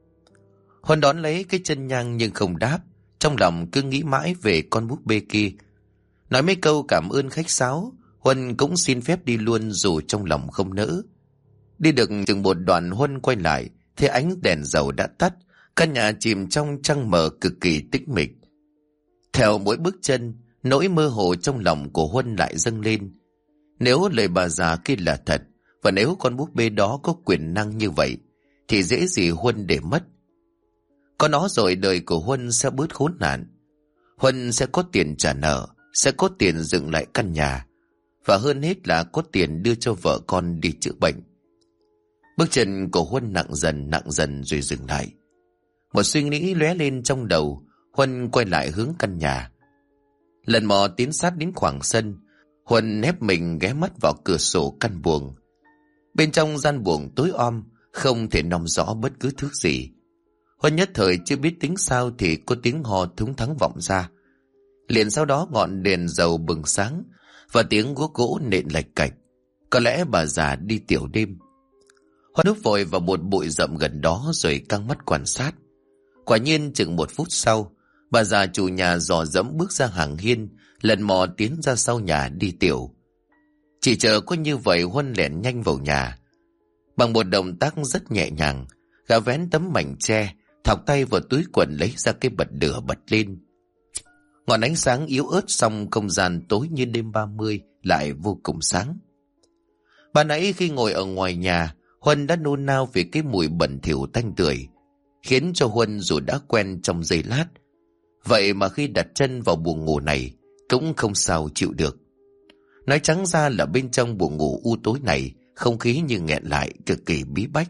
Huân đón lấy cái chân nhang nhưng không đáp. Trong lòng cứ nghĩ mãi về con búp bê kia. Nói mấy câu cảm ơn khách sáo, Huân cũng xin phép đi luôn dù trong lòng không nỡ. Đi được chừng một đoạn, Huân quay lại, thấy ánh đèn dầu đã tắt, căn nhà chìm trong trăng mờ cực kỳ tĩnh mịch. Theo mỗi bước chân, nỗi mơ hồ trong lòng của Huân lại dâng lên. Nếu lời bà già kia là thật, và nếu con búp bê đó có quyền năng như vậy, thì dễ gì Huân để mất. Có nó rồi đời của Huân sẽ bớt khốn nạn. Huân sẽ có tiền trả nợ, sẽ có tiền dựng lại căn nhà, và hơn hết là có tiền đưa cho vợ con đi chữa bệnh. Bước chân của Huân nặng dần rồi dừng lại. Một suy nghĩ lóe lên trong đầu. Huân quay lại hướng căn nhà. Lần mò tiến sát đến khoảng sân, Huân ép mình ghé mắt vào cửa sổ căn buồng. Bên trong gian buồng tối om, không thể nòng rõ bất cứ thứ gì. Huân nhất thời chưa biết tính sao thì có tiếng hò thúng thắng vọng ra. Liền sau đó ngọn đèn dầu bừng sáng và tiếng guốc gỗ nện lạch cạch. Có lẽ bà già đi tiểu đêm. Huân núp vội vào một bụi rậm gần đó rồi căng mắt quan sát. Quả nhiên chừng 1 phút sau, bà già chủ nhà dò dẫm bước ra hàng hiên, lần mò tiến ra sau nhà đi tiểu. Chỉ chờ có như vậy, Huân lẻn nhanh vào nhà. Bằng một động tác rất nhẹ nhàng, gã vén tấm mảnh tre, thọc tay vào túi quần lấy ra cái bật lửa bật lên. Ngọn ánh sáng yếu ớt, xong không gian tối như đêm 30 lại vô cùng sáng. Ban nãy khi ngồi ở ngoài nhà, Huân đã nôn nao vì cái mùi bẩn thỉu tanh tưởi, khiến cho Huân dù đã quen trong giây lát, vậy mà khi đặt chân vào buồng ngủ này cũng không sao chịu được. Nói trắng ra là bên trong buồng ngủ u tối này, không khí như nghẹn lại, cực kỳ bí bách.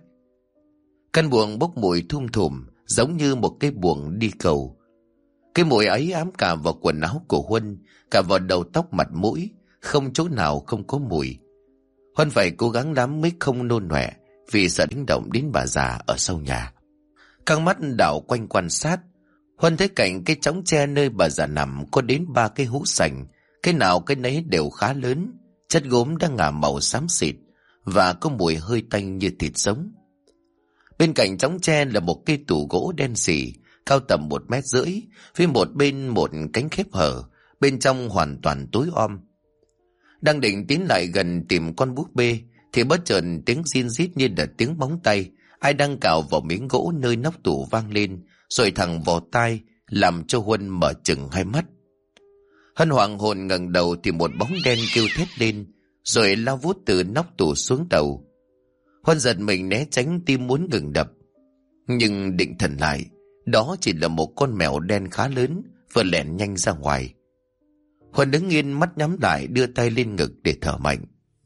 Căn buồng bốc mùi thum thủm, giống như một cái buồng đi cầu. Cái mùi ấy ám cả vào quần áo của Huân, cả vào đầu tóc mặt mũi, không chỗ nào không có mùi. Huân phải cố gắng lắm mới không nôn nọe, vì sợ đánh động đến bà già ở sau nhà. Căng mắt đảo quanh quan sát, Huân thấy cạnh cái chõng tre nơi bà già nằm có đến 3 cái hũ sành, cái nào cái nấy đều khá lớn, chất gốm đang ngả màu xám xịt và có mùi hơi tanh như thịt sống. Bên cạnh chõng tre là một cây tủ gỗ đen xỉ, cao tầm 1,5 mét, phía một bên một cánh khép hở, bên trong hoàn toàn tối om. Đang định tiến lại gần tìm con búp bê thì bất chợt tiếng rin rít như là tiếng móng tay ai đang cào vào miếng gỗ nơi nóc tủ vang lên, rồi thẳng vào tai, làm cho Huân mở chừng hai mắt. Huân hoảng hồn ngẩng đầu thì một bóng đen kêu thét lên, rồi lao vút từ nóc tủ xuống đầu. Huân giật mình né tránh, tim muốn ngừng đập, nhưng định thần lại, đó chỉ là một con mèo đen khá lớn vừa lẻn nhanh ra ngoài. Huân đứng yên, mắt nhắm lại, đưa tay lên ngực để thở mạnh.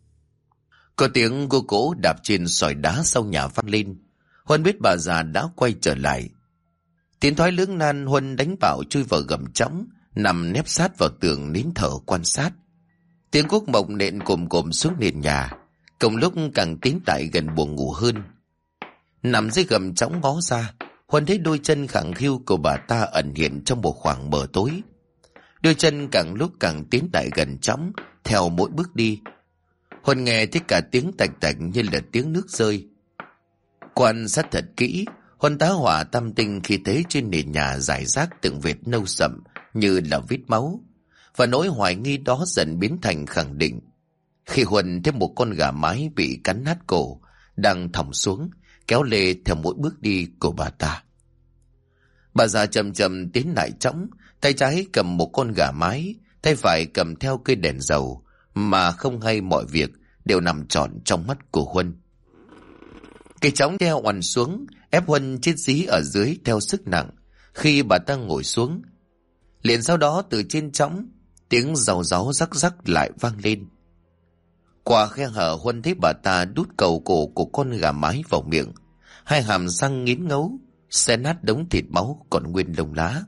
Có tiếng gô gỗ đạp trên sỏi đá sau nhà vang lên. Huân biết bà già đã quay trở lại. Tiến thoái lưỡng nan, Huân đánh bạo chui vào gầm chõng, nằm nép sát vào tường nín thở quan sát. Tiếng cuốc mộc nện cồm cồm xuống nền nhà, cùng lúc càng tiến lại gần buồng ngủ hơn. Nằm dưới gầm chõng ngó ra, Huân thấy đôi chân khẳng khiu của bà ta ẩn hiện trong một khoảng mờ tối. Đôi chân càng lúc càng tiến lại gần chõng, theo mỗi bước đi. Huân nghe thấy cả tiếng tạch tạch như là tiếng nước rơi. Quan sát thật kỹ, Huân tá hỏa tâm tinh khi thấy trên nền nhà rải rác từng vệt nâu sậm như là vết máu, và nỗi hoài nghi đó dần biến thành khẳng định khi Huân thấy một con gà mái bị cắn nát cổ đang thõng xuống, kéo lê theo mỗi bước đi của bà ta. Bà già chậm chậm tiến lại chõng, Tay trái cầm một con gà mái, tay phải cầm theo cây đèn dầu, mà không hay mọi việc đều nằm trọn trong mắt của Huân. Cây chõng theo oằn xuống, ép Huân chết dí ở dưới theo sức nặng. Khi bà ta ngồi xuống, liền sau đó từ trên chõng, tiếng rào ráu rắc rắc lại vang lên. Qua khe hở, Huân thấy bà ta đút cầu cổ của con gà mái vào miệng, hai hàm răng nghiến ngấu, xé nát đống thịt máu còn nguyên lông lá.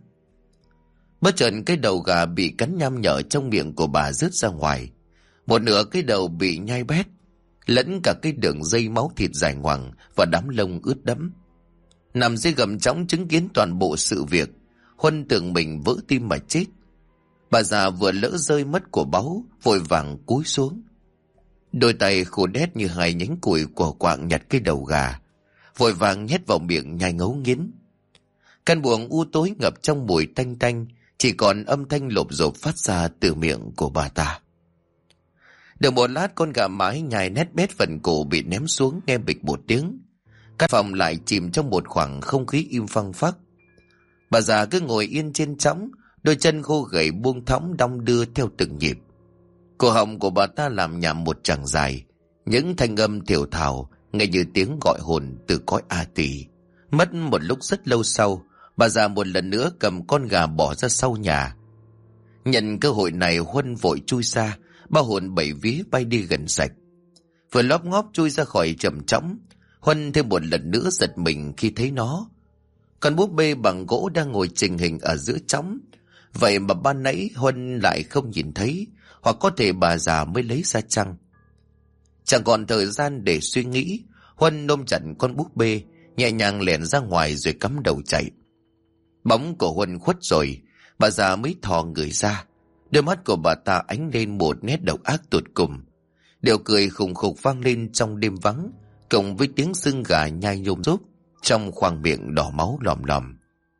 Bất chợt cái đầu gà bị cắn nham nhở trong miệng của bà rớt ra ngoài. Một nửa cái đầu bị nhai bét, lẫn cả cái đường dây máu thịt dài ngoằng và đám lông ướt đẫm. Nằm dưới gầm chõng chứng kiến toàn bộ sự việc, Huân tưởng mình vỡ tim mà chết. Bà già vừa lỡ rơi mất của báu, vội vàng cúi xuống. Đôi tay khô đét như hai nhánh củi của quạng nhặt cái đầu gà, vội vàng nhét vào miệng nhai ngấu nghiến. Căn buồng u tối ngập trong mùi tanh tanh, chỉ còn âm thanh lộp rộp phát ra từ miệng của bà ta. Được một lát, con gà mái nhai nét bét phần cổ bị ném xuống, nghe bịch một tiếng. Căn phòng lại chìm trong một khoảng không khí im phăng phắc. Bà già cứ ngồi yên trên chõng, đôi chân khô gầy buông thõng đong đưa theo từng nhịp. Cổ họng của bà ta làm nhảm một chàng dài, những thanh âm thều thào nghe như tiếng gọi hồn từ cõi A Tỳ. Mất một lúc rất lâu sau, bà già một lần nữa cầm con gà bỏ ra sau nhà. Nhận cơ hội này, Huân vội chui ra, ba hồn bảy vía bay đi gần sạch. Vừa lóp ngóp chui ra khỏi trầm trõng, Huân thêm một lần nữa giật mình khi thấy nó. Con búp bê bằng gỗ đang ngồi trình hình ở giữa trõng, vậy mà ban nãy Huân lại không nhìn thấy, hoặc có thể bà già mới lấy ra chăng? Chẳng còn thời gian để suy nghĩ, Huân ôm chặt con búp bê, nhẹ nhàng lẻn ra ngoài rồi cắm đầu chạy. Bóng của Huân khuất rồi, bà già mới thò người ra. Đôi mắt của bà ta ánh lên một nét độc ác tột cùng. Điệu cười khùng khục vang lên trong đêm vắng, cộng với tiếng xương gà nhai nhôm rốp trong khoang miệng đỏ máu lòm lòm.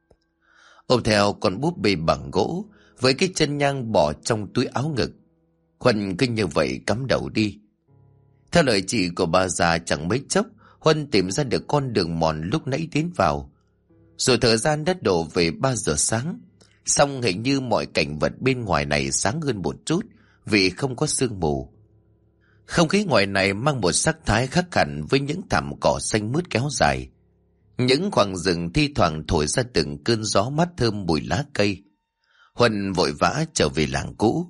Ôm theo con búp bê bằng gỗ với cái chân nhang bỏ trong túi áo ngực, Huân cứ như vậy cắm đầu đi. Theo lời chỉ của bà già, chẳng mấy chốc Huân tìm ra được con đường mòn lúc nãy tiến vào. Rồi thời gian đã đổ về 3 giờ sáng, song hình như mọi cảnh vật bên ngoài này sáng hơn một chút vì không có sương mù. Không khí ngoài này mang một sắc thái khác hẳn với những thảm cỏ xanh mướt kéo dài. Những khoảng rừng thi thoảng thổi ra từng cơn gió mát thơm mùi lá cây. Huân vội vã trở về làng cũ.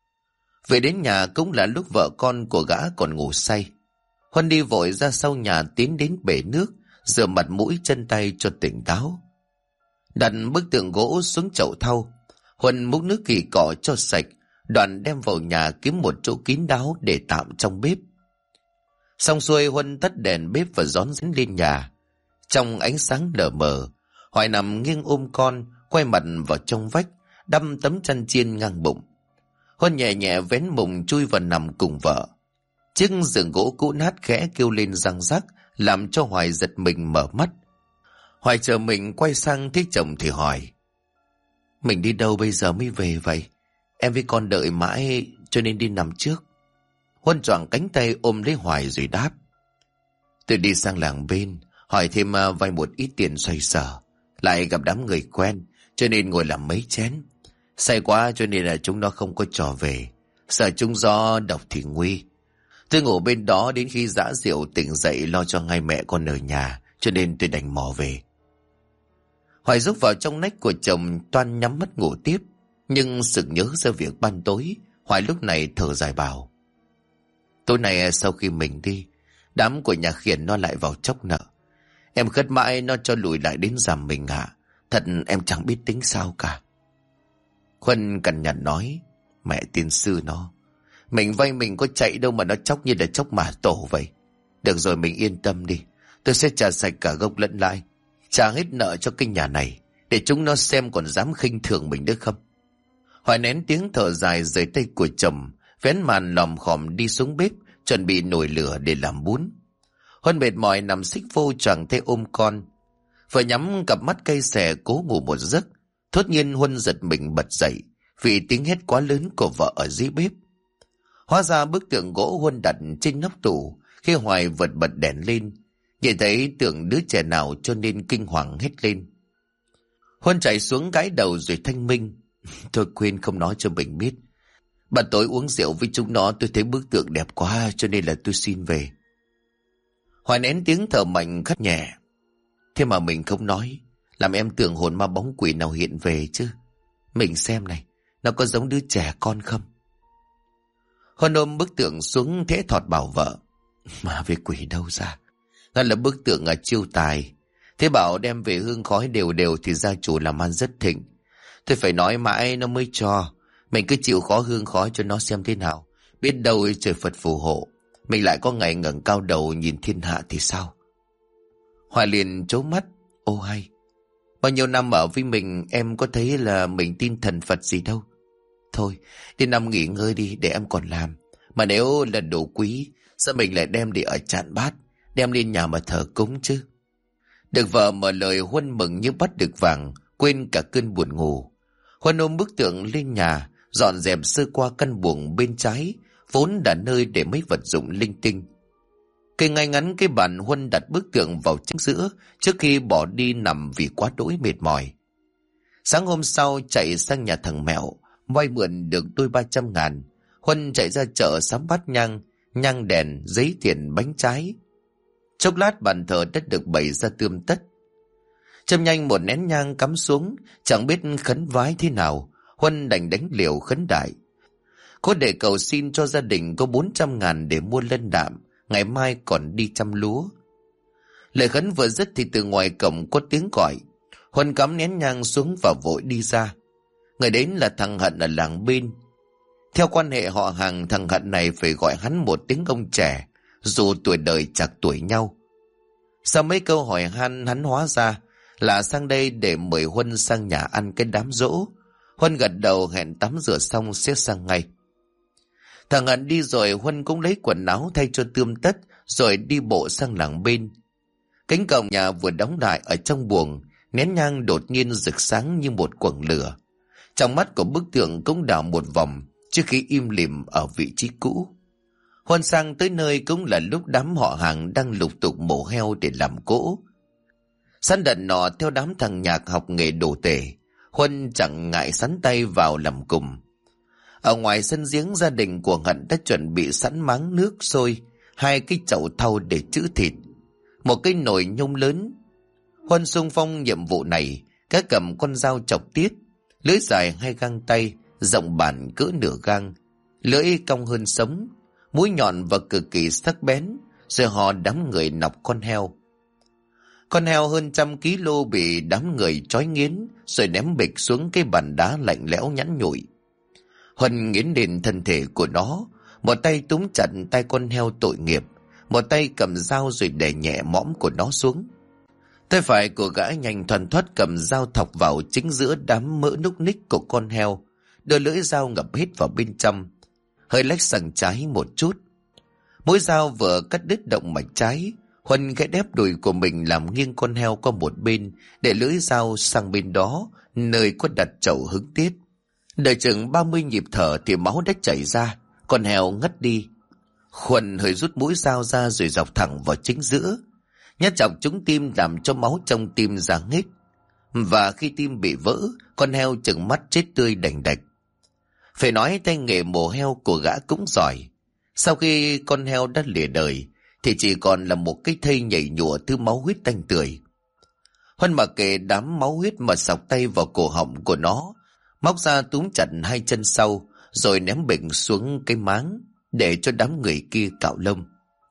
Về đến nhà cũng là lúc vợ con của gã còn ngủ say. Huân đi vội ra sau nhà, tiến đến bể nước, rửa mặt mũi chân tay cho tỉnh táo. Đặt bức tượng gỗ xuống chậu thau, Huân múc nước kỳ cọ cho sạch, đoạn đem vào nhà kiếm một chỗ kín đáo để tạm trong bếp. Xong xuôi, Huân tắt đèn bếp và rón rén lên nhà. Trong ánh sáng lờ mờ, Hoài nằm nghiêng ôm con, quay mặt vào trong vách, đâm tấm chăn chiên ngang bụng. Huân nhẹ nhẹ vén mùng chui vào nằm cùng vợ. Chiếc giường gỗ cũ nát khẽ kêu lên răng rắc, làm cho Hoài giật mình mở mắt. Hoài chờ mình quay sang thấy chồng thì hỏi: "Mình đi đâu bây giờ mới về vậy? Em với con đợi mãi cho nên đi nằm trước." Huân choàng cánh tay ôm lấy Hoài rồi đáp: "Tôi đi sang làng bên, hỏi thêm vay một ít tiền xoay sở, lại gặp đám người quen, cho nên ngồi làm mấy chén. Say quá cho nên là chúng nó không có trò về, sợ chúng gió độc thì nguy. Tôi ngủ bên đó đến khi dã rượu tỉnh dậy lo cho ngay mẹ con ở nhà, cho nên tôi đành mò về." Hoài rúc vào trong nách của chồng, toan nhắm mắt ngủ tiếp, nhưng sực nhớ ra việc ban tối. Hoài lúc này thở dài bảo: "Tối nay sau khi mình đi, đám của nhà Khiển nó lại vào chốc nợ. Em khất mãi nó cho lùi lại đến giảm mình hả? Thật em chẳng biết tính sao cả." Huân cằn nhằn nói: "Mẹ tiên sư nó, mình vay mình có chạy đâu mà nó chóc như là chóc mả tổ vậy. Được rồi, mình yên tâm đi, tôi sẽ trả sạch cả gốc lẫn lãi, trả hết nợ cho cái nhà này, để chúng nó xem còn dám khinh thường mình được không." Hoài nén tiếng thở dài rời tay của chồng, vén màn lòm khòm đi xuống bếp chuẩn bị nồi lửa để làm bún. Huân mệt mỏi nằm xích vô choàng tay ôm con, vừa nhắm cặp mắt cay xè cố ngủ một giấc. Thốt nhiên Huân giật mình bật dậy vì tiếng hét quá lớn của vợ ở dưới bếp. Hóa ra bức tượng gỗ Huân đặt trên nóc tủ, khi Hoài bật đèn lên, nhìn thấy tượng đứa trẻ nào cho nên kinh hoàng hét lên. Huân chạy xuống gãi đầu rồi thanh minh: Tôi quên không nói cho mình biết. Bạn tối uống rượu với chúng nó tôi thấy bức tượng đẹp quá cho nên là tôi xin về. Hoài nén tiếng thở mạnh khắt nhẹ. Thế mà mình không nói, làm em tưởng hồn ma bóng quỷ nào hiện về chứ. Mình xem này, nó có giống đứa trẻ con không? Huân ôm bức tượng xuống thế thọt bảo vợ. Mà về quỷ đâu ra? Nó là bức tượng ở chiêu tài. Thế bảo đem về hương khói đều đều thì gia chủ làm ăn rất thịnh. Tôi phải nói mãi nó mới cho. Mình cứ chịu khó hương khói cho nó xem thế nào. Biết đâu trời Phật phù hộ, mình lại có ngày ngẩng cao đầu nhìn thiên hạ thì sao? Hoài liền trố mắt. Ô hay, bao nhiêu năm ở với mình em có thấy là mình tin thần Phật gì đâu. Thôi, đi nằm nghỉ ngơi đi để em còn làm. Mà nếu là đồ quý, sao mình lại đem đi ở chạn bát, đem lên nhà mà thờ cúng chứ? Được vợ mở lời, Huân mừng như bắt được vàng, quên cả cơn buồn ngủ. Huân ôm bức tượng lên nhà, dọn dẹp sơ qua căn buồng bên trái, vốn là nơi để mấy vật dụng linh tinh. Cây ngay ngắn cái bàn, Huân đặt bức tượng vào chính giữa trước khi bỏ đi nằm vì quá đỗi mệt mỏi. Sáng hôm sau chạy sang nhà thằng Mẹo, vay mượn được đôi 300.000. Huân chạy ra chợ sắm bát nhang, nhang đèn, giấy tiền, bánh trái. Chốc lát bàn thờ đã được bày ra tươm tất. Châm nhanh một nén nhang cắm xuống, chẳng biết khấn vái thế nào, Huân đành đánh liều khấn đại. Có để cầu xin cho gia đình có 400.000 để mua lân đạm, ngày mai còn đi chăm lúa. Lời khấn vừa dứt thì từ ngoài cổng có tiếng gọi. Huân cắm nén nhang xuống và vội đi ra. Người đến là thằng Hận ở làng bên. Theo quan hệ họ hàng, thằng Hận này phải gọi hắn một tiếng ông trẻ, dù tuổi đời chạc tuổi nhau. Sau mấy câu hỏi han, hắn hóa ra là sang đây để mời Huân sang nhà ăn cái đám giỗ. Huân gật đầu hẹn tắm rửa xong sẽ sang ngay. Thằng Hận đi rồi, Huân cũng lấy quần áo thay cho tươm tất rồi đi bộ sang làng bên. Cánh cổng nhà vừa đóng lại, ở trong buồng nén nhang đột nhiên rực sáng như một quầng lửa. Trong mắt của bức tượng cũng đảo một vòng trước khi im lìm ở vị trí cũ. Huân sang tới nơi cũng là lúc đám họ hàng đang lục tục mổ heo để làm cỗ. Săn đợt nọ theo đám thằng Nhạc học nghề đồ tể, Huân chẳng ngại sắn tay vào làm cùng. Ở ngoài sân giếng, gia đình của Hận đã chuẩn bị sẵn máng nước sôi, 2 cái chậu thau để trữ thịt, một cái nồi nhôm lớn. Huân xung phong nhiệm vụ này, cá cầm con dao chọc tiết, lưỡi dài 2 gang tay, rộng bản cỡ nửa gang, lưỡi cong hơn sống, mũi nhọn và cực kỳ sắc bén, rồi họ đám người nọc con heo. Con heo hơn 100 kg bị đám người trói nghiến, rồi ném bịch xuống cái bàn đá lạnh lẽo nhẵn nhụi. Huân nghiến lên thân thể của nó, một tay túm chặt tay con heo tội nghiệp, một tay cầm dao rồi đè nhẹ mõm của nó xuống. Tay phải của gã nhanh thoăn thoắt cầm dao thọc vào chính giữa đám mỡ núc ních của con heo, đôi lưỡi dao ngập hết vào bên trong, hơi lách sang trái một chút. Mũi dao vừa cắt đứt động mạch trái, Huân khẽ đép đùi của mình làm nghiêng con heo qua một bên, để lưỡi dao sang bên đó, nơi có đặt chậu hứng tiết. Đợi chừng 30 nhịp thở thì máu đã chảy ra, con heo ngất đi. Huân hơi rút mũi dao ra rồi dọc thẳng vào chính giữa, nhát chọc trúng tim làm cho máu trong tim ra nghếch. Và khi tim bị vỡ, con heo chừng mắt chết tươi đành đạch. Phải nói tay nghề mổ heo của gã cũng giỏi. Sau khi con heo đã lìa đời thì chỉ còn là một cái thây nhảy nhụa thứ máu huyết tanh tưởi. Huân mặc kệ đám máu huyết mà sọc tay vào cổ họng của nó, móc ra túm chặt 2 chân sau rồi ném bệnh xuống cái máng để cho đám người kia cạo lông.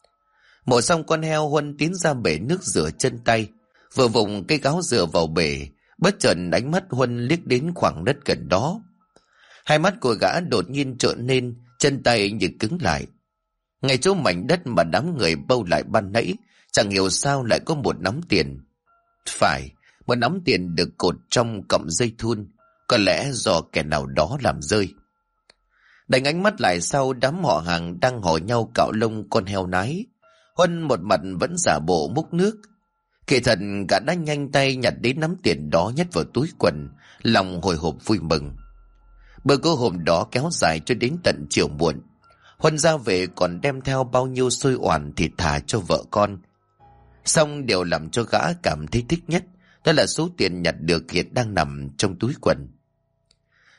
Mổ xong con heo, Huân tiến ra bể nước rửa chân tay, vừa vùng cái gáo rửa vào bể, bất chợt ánh mắt Huân liếc đến khoảng đất gần đó. Hai mắt của gã đột nhiên trợn lên, chân tay như cứng lại. Ngay chỗ mảnh đất mà đám người bâu lại ban nãy, chẳng hiểu sao lại có một nắm tiền. Phải, một nắm tiền được cột trong cọng dây thun, có lẽ do kẻ nào đó làm rơi. Đánh ánh mắt lại sau đám họ hàng đang hỏi nhau cạo lông con heo nái, Huân một mặt vẫn giả bộ múc nước. Kỳ thật gã đã nhanh tay nhặt đến nắm tiền đó nhét vào túi quần, lòng hồi hộp vui mừng. Bữa cơm hôm đó kéo dài cho đến tận chiều muộn. Huân ra về còn đem theo bao nhiêu xôi oản thịt thà cho vợ con. Xong điều làm cho gã cảm thấy thích nhất đó là số tiền nhặt được hiện đang nằm trong túi quần.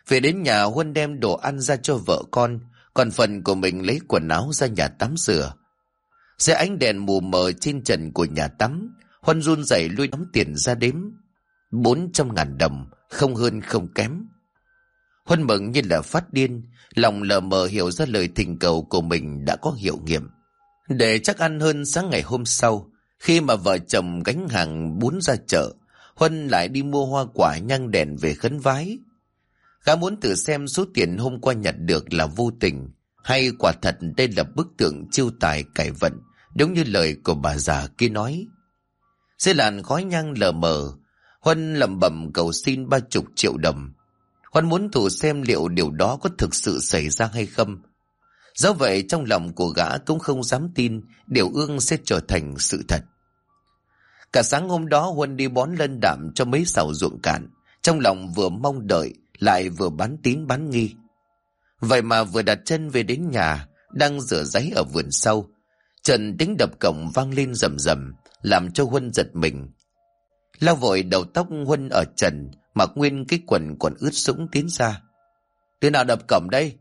Về đến nhà, Huân đem đồ ăn ra cho vợ con, còn phần của mình lấy quần áo ra nhà tắm rửa. Dưới ánh đèn mù mờ trên trần của nhà tắm, Huân run rẩy lôi nắm tiền ra đếm. 400.000 đồng, không hơn không kém. Huân mừng như là phát điên, lòng lờ mờ hiểu ra lời thỉnh cầu của mình đã có hiệu nghiệm. Để chắc ăn hơn, sáng ngày hôm sau, khi mà vợ chồng gánh hàng bún ra chợ, Huân lại đi mua hoa quả nhang đèn về khấn vái. Gã muốn thử xem số tiền hôm qua nhặt được là vô tình, hay quả thật đây là bức tượng chiêu tài cải vận, đúng như lời của bà già kia nói. Dưới làn khói nhang lờ mờ, Huân lẩm bẩm cầu xin 30 triệu đồng. Huân muốn thử xem liệu điều đó có thực sự xảy ra hay không. Dẫu vậy trong lòng của gã cũng không dám tin điều ương sẽ trở thành sự thật. Cả sáng hôm đó Huân đi bón lân đạm cho mấy sào ruộng cạn, trong lòng vừa mong đợi lại vừa bán tín bán nghi. Vậy mà vừa đặt chân về đến nhà, đang rửa ráy ở vườn sau, trần tiếng đập cổng vang lên rầm rầm, làm cho Huân giật mình. Lau vội đầu tóc, Huân ở trần mặc nguyên cái quần còn ướt sũng tiến ra. Từ nào đập cổng đây?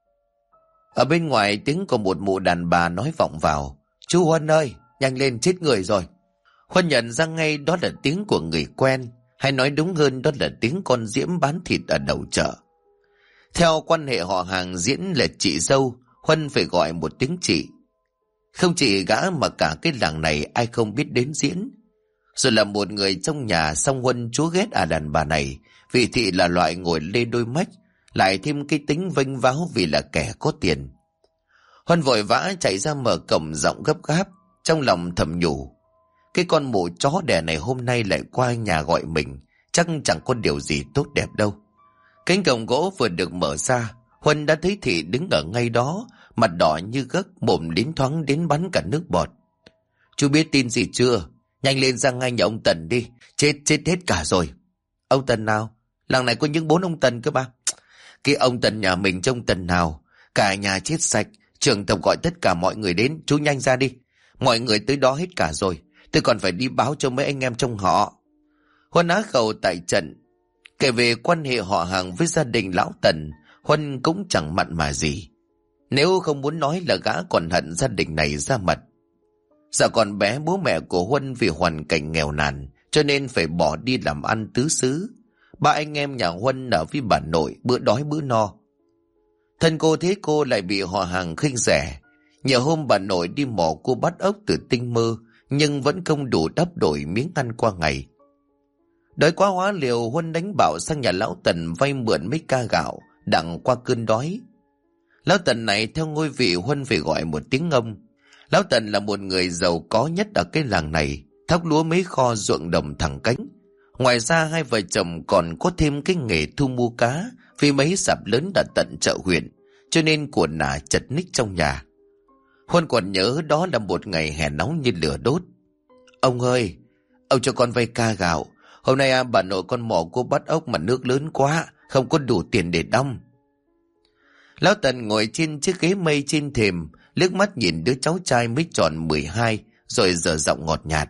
Ở bên ngoài tiếng của một mụ đàn bà nói vọng vào. Chú Huân ơi, nhanh lên, chết người rồi. Huân nhận ra ngay đó là tiếng của người quen, hay nói đúng hơn đó là tiếng con Diễm bán thịt ở đầu chợ. Theo quan hệ họ hàng, Diễn là chị dâu, Huân phải gọi một tiếng chị. Không chỉ gã mà cả cái làng này ai không biết đến Diễn. Rồi là một người trong nhà, song Huân chúa ghét đàn bà này, vì thị là loại ngồi lê đôi mách, lại thêm cái tính vênh váo vì là kẻ có tiền. Huân vội vã chạy ra mở cổng giọng gấp gáp, trong lòng thầm nhủ. Cái con mụ chó đẻ này hôm nay lại qua nhà gọi mình, chắc chẳng có điều gì tốt đẹp đâu. Cánh cổng gỗ vừa được mở ra, Huân đã thấy thị đứng ở ngay đó, mặt đỏ như gấc, mồm đến thoáng đến bắn cả nước bọt. Chú biết tin gì chưa? Nhanh lên ra ngay nhà ông Tần đi, chết hết cả rồi. Ông Tần nào? Làng này có những 4 ông Tần cơ ba. Cái ông Tần nhà mình trông Tần nào? Cả nhà chết sạch, trưởng tộc gọi tất cả mọi người đến, chú nhanh ra đi. Mọi người tới đó hết cả rồi, tôi còn phải đi báo cho mấy anh em trong họ. Huân á khẩu tại trận, kể về quan hệ họ hàng với gia đình lão Tần, Huân cũng chẳng mặn mà gì. Nếu không muốn nói là gã còn hận gia đình này ra mặt. Giờ còn bé, bố mẹ của Huân vì hoàn cảnh nghèo nàn cho nên phải bỏ đi làm ăn tứ xứ. 3 anh em nhà Huân ở với bà nội, bữa đói bữa no. Thân cô thế cô lại bị họ hàng khinh rẻ. Nhiều hôm bà nội đi mò cua bắt ốc từ Tinh Mơ, nhưng vẫn không đủ đắp đổi miếng ăn qua ngày. Đói quá hóa liều, Huân đánh bảo sang nhà lão Tần vay mượn mấy ca gạo đặng qua cơn đói. Lão Tần này theo ngôi vị Huân phải gọi một tiếng ông. Lão Tần là một người giàu có nhất ở cái làng này, thóc lúa mấy kho ruộng đồng thẳng cánh. Ngoài ra hai vợ chồng còn có thêm cái nghề thu mua cá, vì mấy sạp lớn đã tận chợ huyện, cho nên của nà chật ních trong nhà. Huân còn nhớ đó là một ngày hè nóng như lửa đốt. Ông ơi, ông cho con vay ca gạo. Hôm nay bà nội con mò cô bắt ốc mà nước lớn quá, không có đủ tiền để đong. Lão Tần ngồi trên chiếc ghế mây trên thềm, liếc mắt nhìn đứa cháu trai mới tròn 12, rồi dở giọng ngọt nhạt.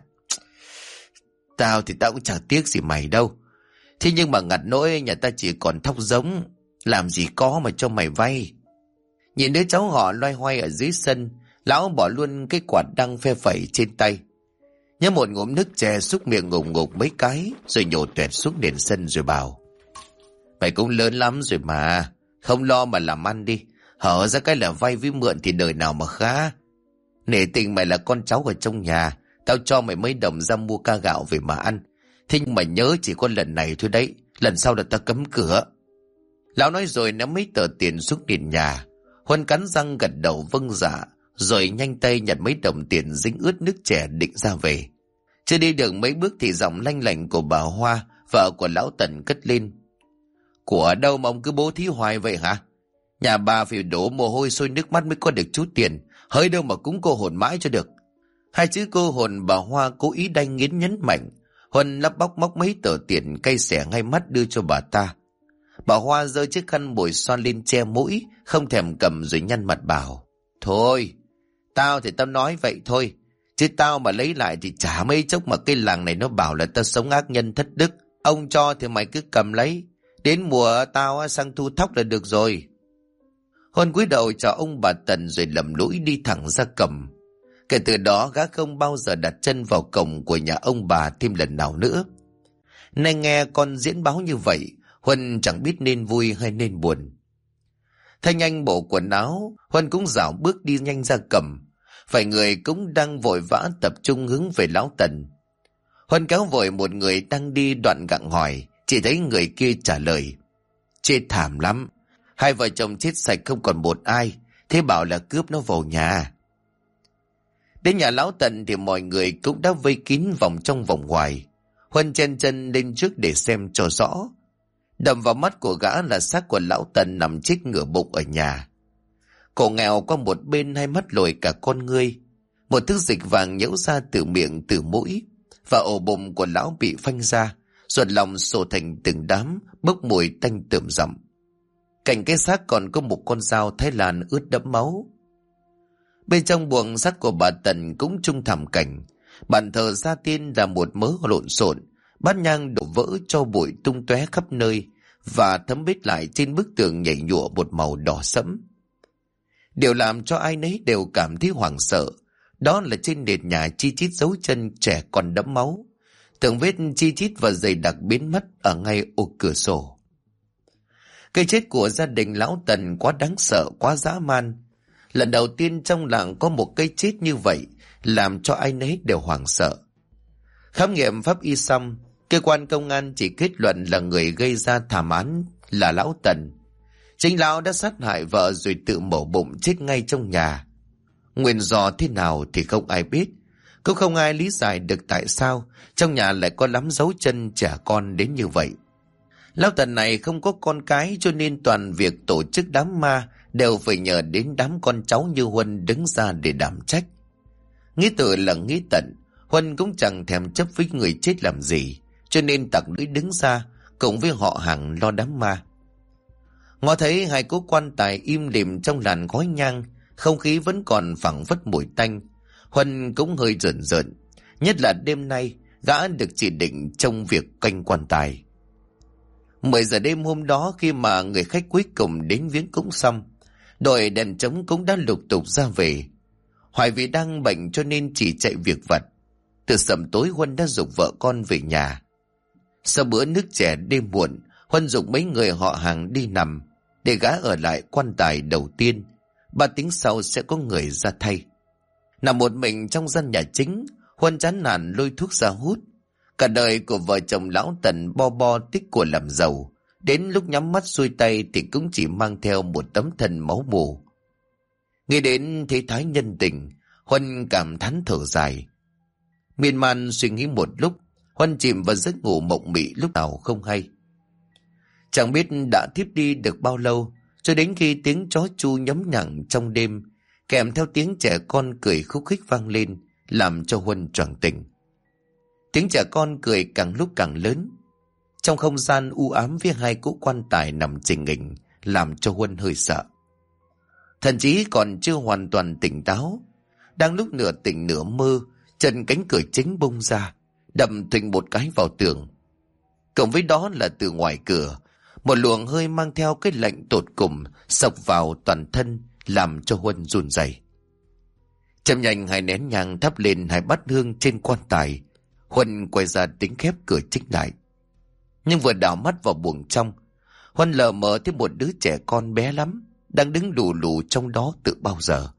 Tao thì tao cũng chẳng tiếc gì mày đâu. Thế nhưng mà ngặt nỗi nhà ta chỉ còn thóc giống, làm gì có mà cho mày vay. Nhìn đứa cháu họ loay hoay ở dưới sân, lão bỏ luôn cái quạt đang phe phẩy trên tay. Nhớ một ngụm nước chè, xúc miệng ngục ngục mấy cái, rồi nhổ tuẹt xuống nền sân rồi bảo. Mày cũng lớn lắm rồi mà, không lo mà làm ăn đi. Hở ra cái là vay với mượn thì đời nào mà khá. Nể tình mày là con cháu ở trong nhà, tao cho mày mấy đồng ra mua ca gạo về mà ăn. Thế nhưng mà nhớ chỉ có lần này thôi đấy, lần sau là tao cấm cửa. Lão nói rồi ném mấy tờ tiền xuống nền nhà. Huân cắn răng gật đầu vâng dạ, rồi nhanh tay nhặt mấy đồng tiền dính ướt nước chè định ra về. Chưa đi được mấy bước thì giọng lanh lảnh của bà Hoa, vợ của lão Tần, cất lên. Của đâu mà ông cứ bố thí hoài vậy hả? Nhà bà phải đổ mồ hôi sôi nước mắt mới có được chút tiền, hơi đâu mà cúng cô hồn mãi cho được. Hai chữ cô hồn bà Hoa cố ý đanh nghiến nhấn mạnh. Huân lắp bóc móc mấy tờ tiền cay xẻ ngay mắt đưa cho bà ta. Bà Hoa giơ chiếc khăn bồi xoa lên che mũi, không thèm cầm rồi nhăn mặt bảo. Thôi, tao thì tao nói vậy thôi, chứ tao mà lấy lại thì chả mấy chốc mà cái làng này nó bảo là tao sống ác nhân thất đức. Ông cho thì mày cứ cầm lấy, Đến mùa tao sang thu thóc là được rồi. Huân cúi đầu chào ông bà Tần rồi lầm lũi đi thẳng ra cổng. Kể từ đó gã không bao giờ đặt chân vào cổng của nhà ông bà thêm lần nào nữa. Nay nghe con diễn báo như vậy, Huân chẳng biết nên vui hay nên buồn. Thay nhanh bộ quần áo, Huân cũng dạo bước đi nhanh ra cổng. Vài người cũng đang vội vã tập trung hướng về lão Tần. Huân kéo vội một người đang đi đoạn gặng hỏi, chỉ thấy người kia trả lời: chết thảm lắm, hai vợ chồng chết sạch không còn một ai, thế bảo là cướp nó vào nhà. Đến nhà lão Tần thì mọi người cũng đã vây kín vòng trong vòng ngoài. Huân chen chân lên trước để xem cho rõ. Đập vào mắt của gã là xác của lão Tần nằm chết ngửa bụng ở nhà. Cổ nghèo qua một bên, hai mắt lồi cả con ngươi. Một thứ dịch vàng nhễu ra từ miệng từ mũi, và ổ bụng của lão bị phanh ra, ruột lòng sổ thành từng đám, bốc mùi tanh tởm rậm. Cạnh cái xác còn có một con dao Thái Lan ướt đẫm máu. Bên trong buồng xác của bà Tần cũng chung thảm cảnh. Bàn thờ gia tiên là một mớ lộn xộn, bát nhang đổ vỡ cho bụi tung tóe khắp nơi, và thấm bết lại trên bức tường nhảy nhụa một màu đỏ sẫm. Điều làm cho ai nấy đều cảm thấy hoảng sợ, đó là trên nền nhà chi chít dấu chân trẻ còn đẫm máu, tường vết chi chít và dày đặc biến mất ở ngay ô cửa sổ. Cái chết của gia đình lão Tần quá đáng sợ, quá dã man. Lần đầu tiên trong làng có một cái chết như vậy, làm cho ai nấy đều hoảng sợ. Khám nghiệm pháp y xong, cơ quan công an chỉ kết luận là người gây ra thảm án là lão Tần. Chính lão đã sát hại vợ rồi tự mổ bụng chết ngay trong nhà. Nguyên do thế nào thì không ai biết, cũng không ai lý giải được tại sao trong nhà lại có lắm dấu chân trẻ con đến như vậy. Lão Tần này không có con cái, cho nên toàn việc tổ chức đám ma đều phải nhờ đến đám con cháu như Huân đứng ra để đảm trách. Nghĩ tử là nghĩ tận, Huân cũng chẳng thèm chấp với người chết làm gì, cho nên tặc lưỡi đứng ra cùng với họ hàng lo đám ma. Ngó thấy hai cố quan tài im lìm trong làn khói nhang, không khí vẫn còn phảng phất mùi tanh, Huân cũng hơi rợn rợn. Nhất là đêm nay gã được chỉ định trong việc canh quan tài. 10 giờ đêm hôm đó, khi mà người khách cuối cùng đến viếng cũng xong, đội đèn trống cũng đã lục tục ra về. Hoài vì đang bệnh cho nên chỉ chạy việc vặt. Từ sầm tối Huân đã giục vợ con về nhà. Sau bữa nước chè đêm muộn, Huân giục mấy người họ hàng đi nằm, để gã ở lại quan tài đầu tiên. 3 tiếng sau sẽ có người ra thay. Nằm một mình trong gian nhà chính, Huân chán nản lôi thuốc ra hút. Cả đời của vợ chồng lão Tần bo bo tích của làm giàu, đến lúc nhắm mắt xuôi tay thì cũng chỉ mang theo một tấm thân máu mù. Nghĩ đến thế thái nhân tình, Huân cảm thán thở dài. Miên man suy nghĩ một lúc, Huân chìm vào giấc ngủ mộng mị lúc nào không hay. Chẳng biết đã thiếp đi được bao lâu, cho đến khi tiếng chó chu nhấm nhặng trong đêm, kèm theo tiếng trẻ con cười khúc khích vang lên, làm cho Huân choàng tỉnh. Tiếng trẻ con cười càng lúc càng lớn. Trong không gian u ám với hai cỗ quan tài nằm chình nghình, làm cho Huân hơi sợ. Thậm chí còn chưa hoàn toàn tỉnh táo, đang lúc nửa tỉnh nửa mơ, chân cánh cửa chính bung ra, đập thình một cái vào tường. Cộng với đó là từ ngoài cửa, một luồng hơi mang theo cái lạnh tột cùng xộc vào toàn thân, làm cho Huân run rẩy. Chậm nhanh hai nén nhang thắp lên hai bát hương trên quan tài, Huân quay ra tính khép cửa chính lại. Nhưng vừa đảo mắt vào buồng trong, Huân lờ mờ thấy một đứa trẻ con bé lắm đang đứng lù lù trong đó từ bao giờ.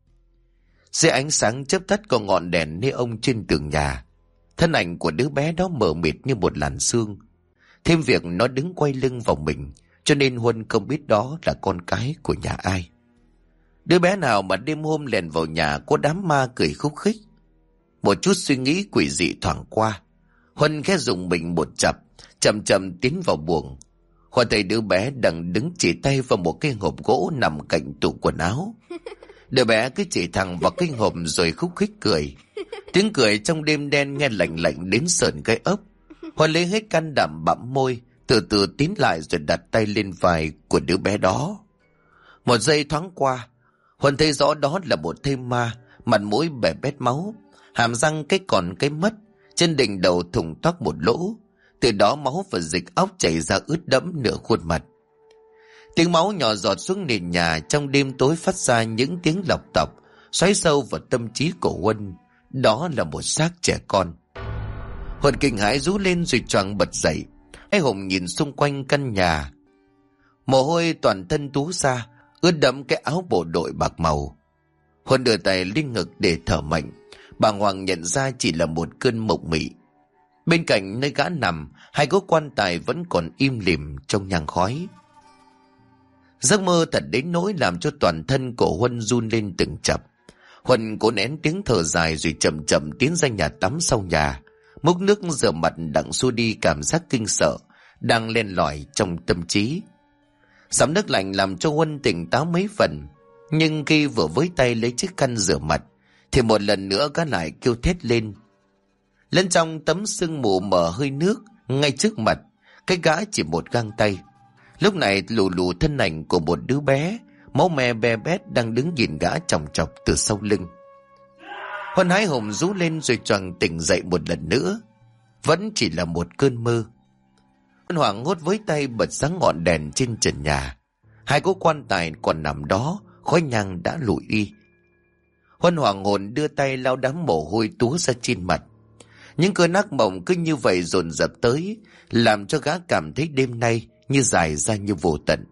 Dưới ánh sáng chớp tắt của ngọn đèn neon trên tường nhà, thân ảnh của đứa bé đó mờ mịt như một làn sương. Thêm việc nó đứng quay lưng vào mình, cho nên Huân không biết đó là con cái của nhà ai. Đứa bé nào mà đêm hôm lèn vào nhà có đám ma cười khúc khích. Một chút suy nghĩ quỷ dị thoảng qua, Huân khẽ dùng mình một chập, chậm chậm tiến vào buồng. Huân thấy đứa bé đang đứng chỉ tay vào một cái hộp gỗ nằm cạnh tủ quần áo. Đứa bé cứ chỉ thẳng vào cái hộp rồi khúc khích cười. Tiếng cười trong đêm đen nghe lạnh lạnh đến sởn gai ốc. Huân lấy hết can đảm bặm môi, từ từ tiến lại rồi đặt tay lên vai của đứa bé đó. Một giây thoáng qua, Huân thấy rõ đó là một thây ma, mặt mũi bè bét máu, hàm răng cái còn cái mất, trên đỉnh đầu thủng toác một lỗ, Từ đó máu và dịch óc chảy ra ướt đẫm nửa khuôn mặt. Tiếng máu nhỏ giọt xuống nền nhà trong đêm tối phát ra những tiếng lọc tọc, xoáy sâu vào tâm trí của Huân. Đó là một xác trẻ con. Huân kinh hãi rú lên rồi choàng bật dậy. Hai Hùng nhìn xung quanh căn nhà. Mồ hôi toàn thân túa ra, ướt đẫm cái áo bộ đội bạc màu. Huân đưa tay lên ngực để thở mạnh. Bà Hoàng nhận ra chỉ là một cơn mộng mị. Bên cạnh nơi gã nằm, hai gốc quan tài vẫn còn im lìm trong nhang khói. Giấc mơ thật đến nỗi làm cho toàn thân của Huân run lên từng chập. Huân cố nén tiếng thở dài rồi chậm chậm tiến ra nhà tắm sau nhà, múc nước rửa mặt đặng xua đi cảm giác kinh sợ đang len lỏi trong tâm trí. Sóng nước lạnh làm cho Huân tỉnh táo mấy phần, nhưng khi vừa với tay lấy chiếc khăn rửa mặt thì một lần nữa gã lại kêu thét lên. Lên trong tấm sương mù mờ hơi nước ngay trước mặt, cái gã chỉ một gang tay. Lúc này lù lù thân ảnh của một đứa bé, máu me be bét đang đứng nhìn gã chòng chọc từ sau lưng. Huân hái hùng rú lên rồi choàng tỉnh dậy một lần nữa. Vẫn chỉ là một cơn mơ. Huân hoảng hốt với tay bật sáng ngọn đèn trên trần nhà. Hai cỗ quan tài còn nằm đó, khói nhang đã lụi đi. Huân hoảng hồn đưa tay lau đám mồ hôi túa ra trên mặt. Những cơn ác mộng cứ như vậy dồn dập tới, làm cho gã cảm thấy đêm nay như dài ra như vô tận.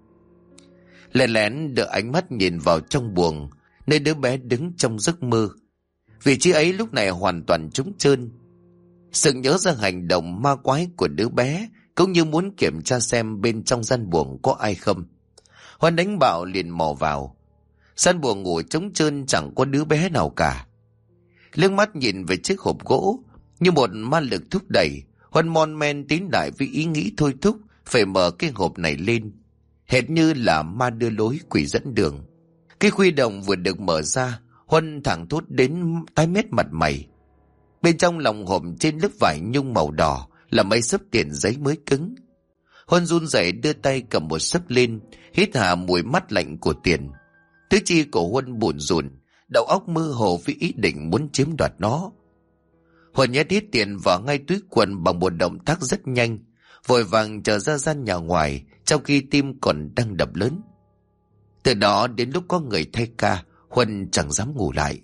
Lén lén đưa ánh mắt nhìn vào trong buồng, nơi đứa bé đứng trong giấc mơ. Vị trí ấy lúc này hoàn toàn trống trơn. Sự nhớ ra hành động ma quái của đứa bé, cũng như muốn kiểm tra xem bên trong gian buồng có ai không. Huân đánh bạo liền mò vào. Gian buồng ngủ trống trơn, chẳng có đứa bé nào cả. Liếc mắt nhìn về chiếc hộp gỗ, như một ma lực thúc đẩy, Huân mon men tiến lại với ý nghĩ thôi thúc phải mở cái hộp này lên, hệt như là ma đưa lối quỷ dẫn đường. Cái khuy động vừa được mở ra, Huân thẳng thốt đến tái mét mặt mày. Bên trong lòng hộp trên lớp vải nhung màu đỏ là mấy xấp tiền giấy mới cứng. Huân run rẩy đưa tay cầm một xấp lên, hít hà mùi mát lạnh của tiền. Tứ chi của Huân bủn rủn, đầu óc mơ hồ với ý định muốn chiếm đoạt nó. Huân nhét hết tiền vào ngay túi quần bằng một động tác rất nhanh, vội vàng trở ra gian nhà ngoài trong khi tim còn đang đập lớn. Từ đó đến lúc có người thay ca, Huân chẳng dám ngủ lại.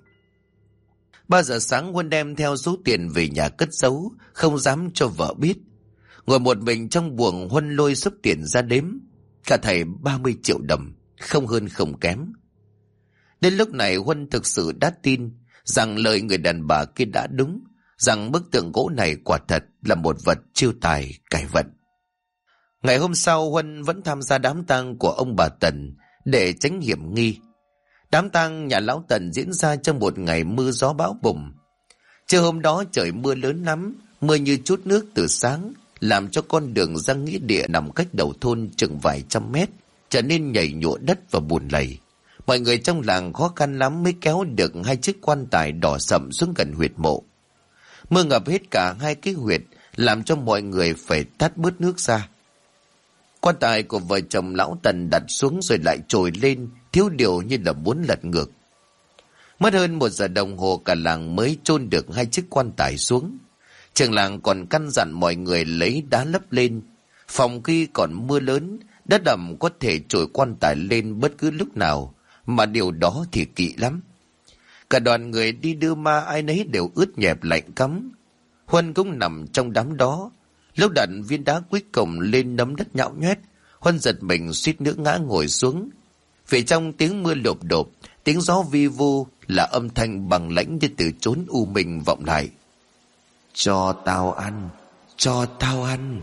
3 giờ sáng Huân đem theo số tiền về nhà cất giấu, không dám cho vợ biết. Ngồi một mình trong buồng, Huân lôi xấp tiền ra đếm, cả thảy 30 triệu đồng, không hơn không kém. Đến lúc này Huân thực sự đã tin rằng lời người đàn bà kia đã đúng, rằng bức tượng gỗ này quả thật là một vật chiêu tài cải vận. Ngày hôm sau Huân vẫn tham gia đám tang của ông bà Tần để tránh hiểm nghi. Đám tang nhà lão Tần diễn ra trong một ngày mưa gió bão bùng. Trưa hôm đó trời mưa lớn lắm, mưa như trút nước từ sáng, làm cho con đường ra nghĩa địa nằm cách đầu thôn chừng vài trăm mét trở nên nhầy nhụa đất và bùn lầy. Mọi người trong làng khó khăn lắm mới kéo được 2 chiếc quan tài đỏ sậm xuống gần huyệt mộ. Mưa ngập hết cả 2 cái huyệt, làm cho mọi người phải tát bớt nước ra. Quan tài của vợ chồng lão Tần đặt xuống rồi lại trồi lên, thiếu điều như là muốn lật ngược. Mất hơn 1 giờ đồng hồ cả làng mới chôn được 2 chiếc quan tài xuống. Trường làng còn căn dặn mọi người lấy đá lấp lên, phòng khi còn mưa lớn, đất đầm có thể trồi quan tài lên bất cứ lúc nào, mà điều đó thì kỵ lắm. Cả đoàn người đi đưa ma ai nấy đều ướt nhẹp lạnh cắm. Huân cũng nằm trong đám đó. Lúc đặt viên đá cuối cùng lên nấm đất nhão nhoét, Huân giật mình suýt nữa ngã ngồi xuống. Vì trong tiếng mưa lộp đột, tiếng gió vi vu là âm thanh bằng lãnh như từ chốn u minh vọng lại. Cho tao ăn, cho tao ăn.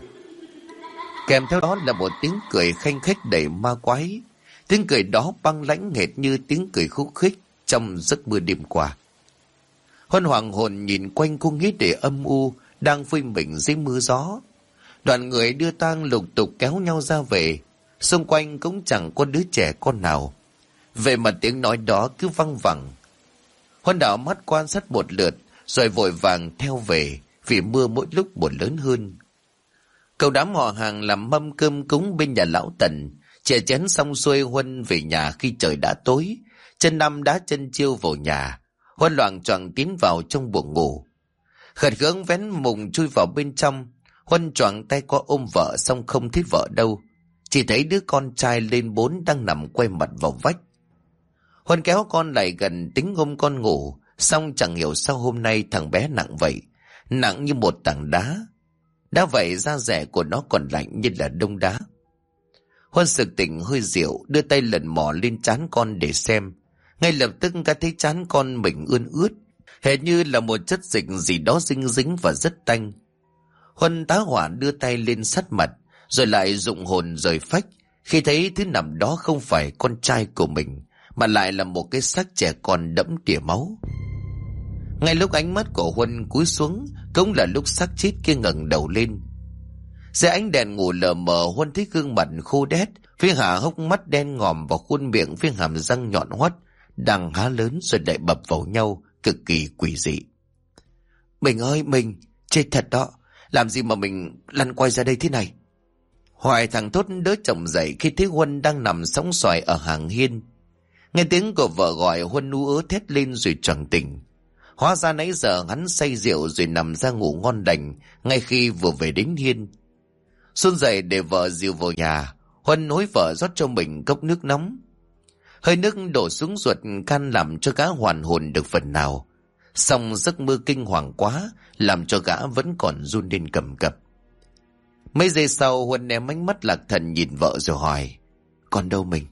Kèm theo đó là một tiếng cười khanh khách đầy ma quái. Tiếng cười đó băng lãnh hệt như tiếng cười khúc khích trong giấc mưa đêm qua. Huân hoàng hồn nhìn quanh khu nghĩa địa âm u đang phơi mình dưới mưa gió. Đoàn người đưa tang lục tục kéo nhau ra về, xung quanh cũng chẳng có đứa trẻ con nào. Vậy mà tiếng nói đó cứ văng vẳng. Huân đảo mắt quan sát một lượt rồi vội vàng theo về, vì mưa mỗi lúc một lớn hơn. Cậu đám họ hàng làm mâm cơm cúng bên nhà lão Tần, chè chén xong xuôi Huân về nhà khi trời đã tối. Chân năm đá chân chiêu vào nhà, Huân loạng choạng tiến vào trong buồng ngủ. Khật khưỡng vén mùng chui vào bên trong, Huân choàng tay qua ôm vợ xong không thấy vợ đâu. Chỉ thấy đứa con trai lên 4 đang nằm quay mặt vào vách. Huân kéo con lại gần tính ôm con ngủ, xong chẳng hiểu sao hôm nay thằng bé nặng vậy, nặng như một tảng đá. Đã vậy da rẻ của nó còn lạnh như là đông đá. Huân sực tỉnh hơi rượu, đưa tay lần mò lên trán con để xem. Ngay lập tức cả thấy trán con mình ươn ướt, hệt như là một chất dịch gì đó dính dính và rất tanh. Huân tá hỏa đưa tay lên sát mặt, rồi lại dụng hồn rời phách, khi thấy thứ nằm đó không phải con trai của mình, mà lại là một cái xác trẻ con đẫm tỉa máu. Ngay lúc ánh mắt của Huân cúi xuống, cũng là lúc xác chết kia ngẩng đầu lên. Dưới ánh đèn ngủ lờ mờ, Huân thấy gương mặt khô đét, phía hạ hốc mắt đen ngòm và khuôn miệng phía hàm răng nhọn hoắt đang há lớn rồi lại bập vào nhau, cực kỳ quỷ dị. Mình ơi, mình chết thật đó, làm gì mà mình lăn quay ra đây thế này? Hoài thằng Thốt đỡ chồng dậy khi thấy Huân đang nằm sóng xoài ở hàng hiên. Nghe tiếng của vợ gọi, Huân ú ớ thét lên rồi choàng tỉnh. Hóa ra nãy giờ hắn say rượu rồi nằm ra ngủ ngon lành ngay khi vừa về đến hiên. Xuân dậy để vợ dìu vào nhà, Huân hối vợ rót cho mình cốc nước nóng. Hơi nước đổ xuống ruột can làm cho gã hoàn hồn được phần nào. Xong giấc mơ kinh hoàng quá, làm cho gã vẫn còn run lên cầm cập. Mấy giây sau, Huân ném ánh mắt lạc thần nhìn vợ rồi hỏi: Con đâu mình?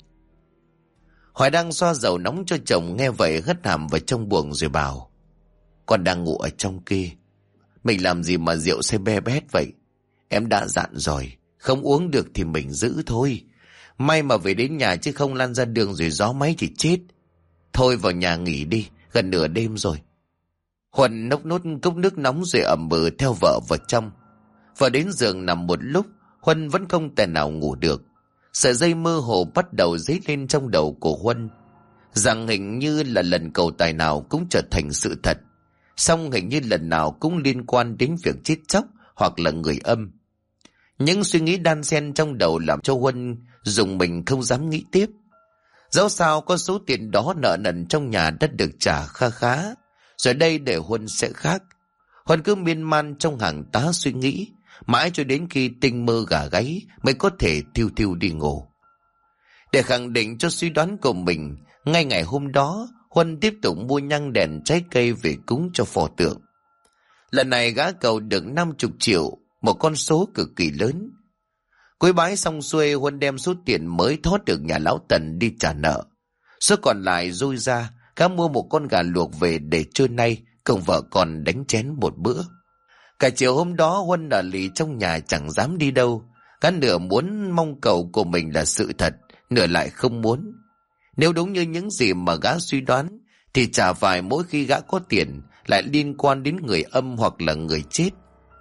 Hoài đang xoa dầu nóng cho chồng nghe vậy hất hàm vào trong buồng rồi bảo: Con đang ngủ ở trong kia. Mình làm gì mà rượu say be bét vậy? Em đã dặn rồi, không uống được thì mình giữ thôi. May mà về đến nhà chứ không lăn ra đường rồi gió máy thì chết. Thôi vào nhà nghỉ đi, gần nửa đêm rồi. Huân nốc nốt cốc nước nóng rồi ẩm ừ theo vợ vào trong. Vợ đến giường nằm một lúc, Huân vẫn không thể nào ngủ được. Sợi dây mơ hồ bắt đầu dấy lên trong đầu của Huân, rằng hình như là lần cầu tài nào cũng trở thành sự thật, song hình như lần nào cũng liên quan đến việc chết chóc hoặc là người âm. Những suy nghĩ đan xen trong đầu làm cho Huân dùng mình không dám nghĩ tiếp. Dẫu sao có số tiền đó nợ nần trong nhà đã được trả kha khá, rồi đây để Huân sẽ khác. Huân cứ miên man trong hàng tá suy nghĩ, mãi cho đến khi tinh mơ gà gáy mới có thể thiêu thiêu đi ngủ. Để khẳng định cho suy đoán của mình, ngay ngày hôm đó, Huân tiếp tục mua nhang đèn trái cây về cúng cho pho tượng. Lần này gã cầu được 50 triệu, một con số cực kỳ lớn. Cúi bái xong xuôi, Huân đem số tiền mới thoát được nhà lão Tần đi trả nợ. Số còn lại dôi ra, gã mua một con gà luộc về để trưa nay, cùng vợ còn đánh chén một bữa. Cả chiều hôm đó, Huân ở lì trong nhà chẳng dám đi đâu. Gã nửa muốn mong cầu của mình là sự thật, nửa lại không muốn. Nếu đúng như những gì mà gã suy đoán, thì chả phải mỗi khi gã có tiền lại liên quan đến người âm hoặc là người chết.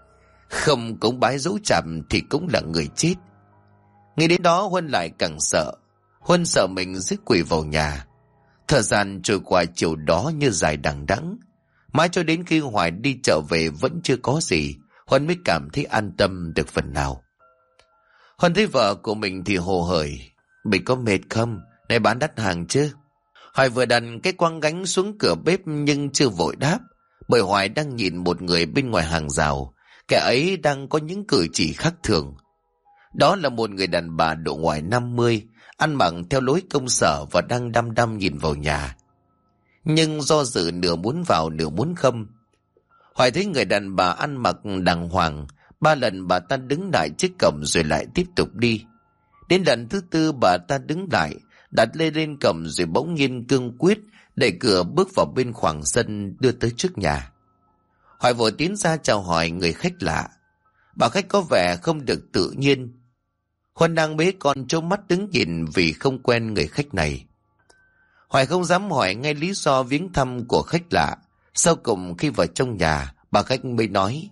Không cúng bái dỗ chạm thì cũng là người chết. Nghĩ đến đó, Huân lại càng sợ. Huân sợ mình rước quỷ vào nhà. Thời gian trôi qua chiều đó như dài đằng đẵng. Mãi cho đến khi Hoài đi trở về vẫn chưa có gì, Huân mới cảm thấy an tâm được phần nào. Huân thấy vợ của mình thì hồ hởi: Mình có mệt không? Này bán đắt hàng chứ? Hoài vừa đặt cái quăng gánh xuống cửa bếp nhưng chưa vội đáp, bởi Hoài đang nhìn một người bên ngoài hàng rào. Kẻ ấy đang có những cử chỉ khác thường. Đó là một người đàn bà độ ngoài 50, ăn mặc theo lối công sở và đang đăm đăm nhìn vào nhà. Nhưng do dự nửa muốn vào nửa muốn không. Hoài thấy người đàn bà ăn mặc đàng hoàng, 3 lần bà ta đứng lại trước cổng rồi lại tiếp tục đi. Đến lần thứ 4 bà ta đứng lại, đặt lê lên cổng rồi bỗng nhiên cương quyết đẩy cửa bước vào bên khoảng sân đưa tới trước nhà. Hoài vội tiến ra chào hỏi người khách lạ. Bà khách có vẻ không được tự nhiên. Huân đang bế con trố mắt đứng nhìn vì không quen người khách này. Hoài không dám hỏi ngay lý do viếng thăm của khách lạ. Sau cùng khi vào trong nhà, bà khách mới nói: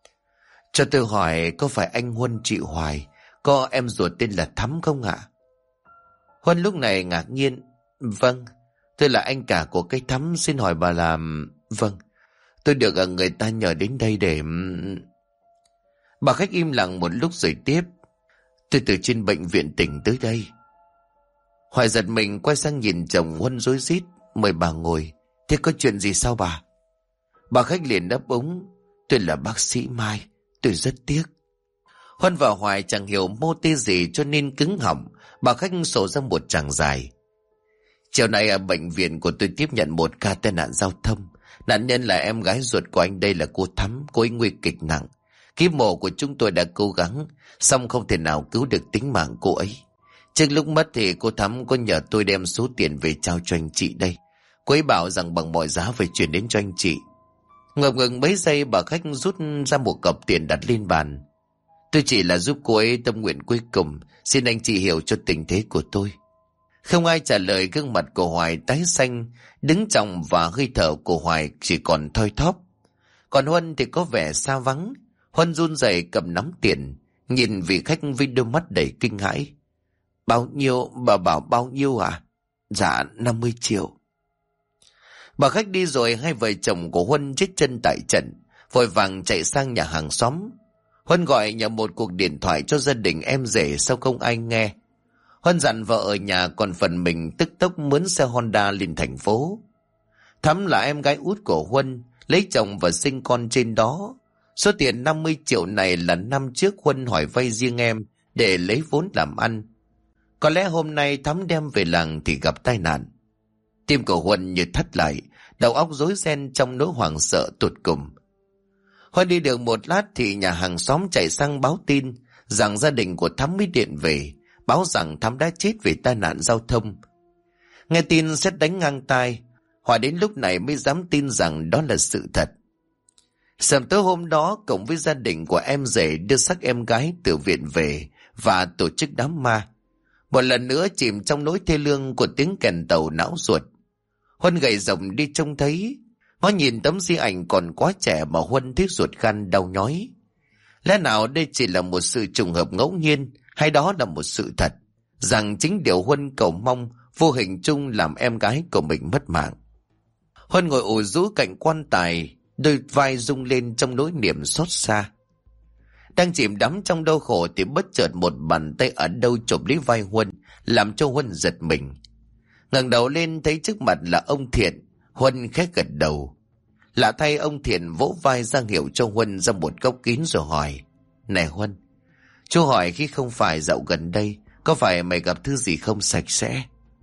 Cho tôi hỏi, có phải anh Huân chị Hoài có em ruột tên là Thắm không ạ? Huân lúc này ngạc nhiên: Vâng, tôi là anh cả của cái Thắm, xin hỏi bà là... Vâng, tôi được người ta nhờ đến đây để... Bà khách im lặng một lúc rồi tiếp: Tôi từ trên bệnh viện tỉnh tới đây. Hoài giật mình quay sang nhìn chồng Huân rối rít: Mời bà ngồi. Thế có chuyện gì sao bà? Bà khách liền đáp úng: Tôi là bác sĩ Mai, tôi rất tiếc. Huân và Hoài chẳng hiểu mô tê gì cho nên cứng họng. Bà khách sổ ra một tràng dài. Chiều nay ở bệnh viện của tôi tiếp nhận một ca tai nạn giao thông. Nạn nhân là em gái ruột của anh đây là cô Thắm, cô ấy nguy kịch nặng. Kíp mổ của chúng tôi đã cố gắng, song không thể nào cứu được tính mạng cô ấy. Trước lúc mất thì cô Thắm có nhờ tôi đem số tiền về trao cho anh chị đây. Cô ấy bảo rằng bằng mọi giá phải chuyển đến cho anh chị. Ngập ngừng mấy giây bà khách rút ra một cọc tiền đặt lên bàn. Tôi chỉ là giúp cô ấy tâm nguyện cuối cùng, xin anh chị hiểu cho tình thế của tôi. Không ai trả lời, gương mặt của Hoài tái xanh, đứng trọng và hơi thở của Hoài chỉ còn thoi thóp. Còn Huân thì có vẻ xa vắng. Huân run rẩy cầm nắm tiền, nhìn vị khách với đôi mắt đầy kinh hãi. Bao nhiêu? Bà bảo bao nhiêu à? Dạ 50 triệu. Bà khách đi rồi, hai vợ chồng của Huân chết chân tại trận, vội vàng chạy sang nhà hàng xóm. Huân gọi nhờ một cuộc điện thoại cho gia đình em rể, sao không ai nghe. Huân dặn vợ ở nhà, còn phần mình tức tốc mướn xe Honda lên thành phố. Thắm là em gái út của Huân, lấy chồng và sinh con trên đó. Số tiền 50 triệu này là năm trước Huân hỏi vay riêng em để lấy vốn làm ăn. Có lẽ hôm nay Thắm đem về làng thì gặp tai nạn. Tim của Huân như thắt lại, đầu óc rối ren trong nỗi hoảng sợ tột cùng. Huân đi được một lát thì nhà hàng xóm chạy sang báo tin rằng gia đình của Thắm mới điện về, báo rằng Thắm đã chết vì tai nạn giao thông. Nghe tin sét đánh ngang tai, Hoài đến lúc này mới dám tin rằng đó là sự thật. Sớm tối hôm đó, cộng với gia đình của em rể đưa xác em gái từ viện về và tổ chức đám ma. Một lần nữa chìm trong nỗi thê lương của tiếng kèn tàu não ruột. Huân gầy rộng đi trông thấy, ngó nhìn tấm di ảnh còn quá trẻ mà Huân thấy ruột gan đau nhói. Lẽ nào đây chỉ là một sự trùng hợp ngẫu nhiên, hay đó là một sự thật, rằng chính điều Huân cầu mong vô hình chung làm em gái của mình mất mạng. Huân ngồi ủ rũ cạnh quan tài, đôi vai rung lên trong nỗi niềm xót xa. Đang chìm đắm trong đau khổ thì bất chợt một bàn tay ở đâu chộp lấy vai Huân, làm cho Huân giật mình. Ngẩng đầu lên thấy trước mặt là ông Thiện. Huân khẽ gật đầu. Lạ thay, ông Thiện vỗ vai ra hiệu cho Huân ra một góc kín rồi hỏi: Này Huân, chú hỏi khi không phải dạo gần đây có phải mày gặp thứ gì không sạch sẽ?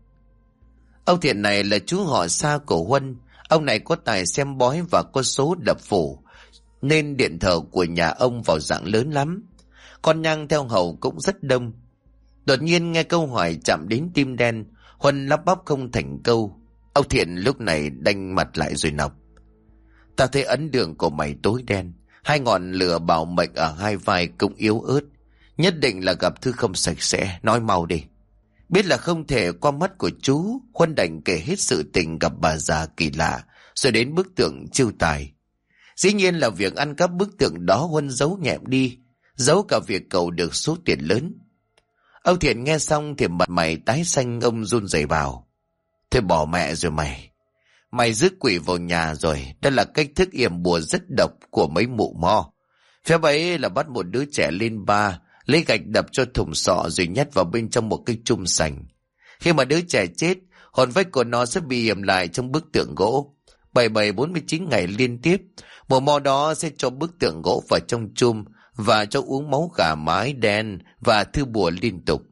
Ông Thiện này là chú họ xa của Huân. Ông này có tài xem bói và có số đập phủ, nên điện thờ của nhà ông vào dạng lớn lắm. Con nhang theo hầu cũng rất đông. Đột nhiên nghe câu hỏi chạm đến tim đen, Huân lắp bắp không thành câu. Ông Thiện lúc này đanh mặt lại rồi nọc: Tao thấy ấn đường của mày tối đen, hai ngọn lửa bảo mệnh ở hai vai cũng yếu ớt, nhất định là gặp thứ không sạch sẽ, nói mau đi. Biết là không thể qua mắt của chú, Huân đành kể hết sự tình gặp bà già kỳ lạ, rồi đến bức tượng chiêu tài. Dĩ nhiên là việc ăn cắp bức tượng đó Huân giấu nhẹm đi, giấu cả việc cầu được số tiền lớn. Ông Thiện nghe xong thì mặt mày tái xanh, ông run rẩy bảo: Thôi bỏ mẹ rồi mày rước quỷ vào nhà rồi, đó là cách thức yểm bùa rất độc của mấy mụ mo. Phép ấy là bắt một đứa trẻ lên ba, lấy gạch đập cho thủng sọ rồi nhét vào bên trong một cái chum sành. Khi mà đứa trẻ chết, hồn phách của nó sẽ bị yểm lại trong bức tượng gỗ. 47-49 ngày liên tiếp, mụ mo đó sẽ cho bức tượng gỗ vào trong chum và cho uống máu gà mái đen và thư bùa liên tục.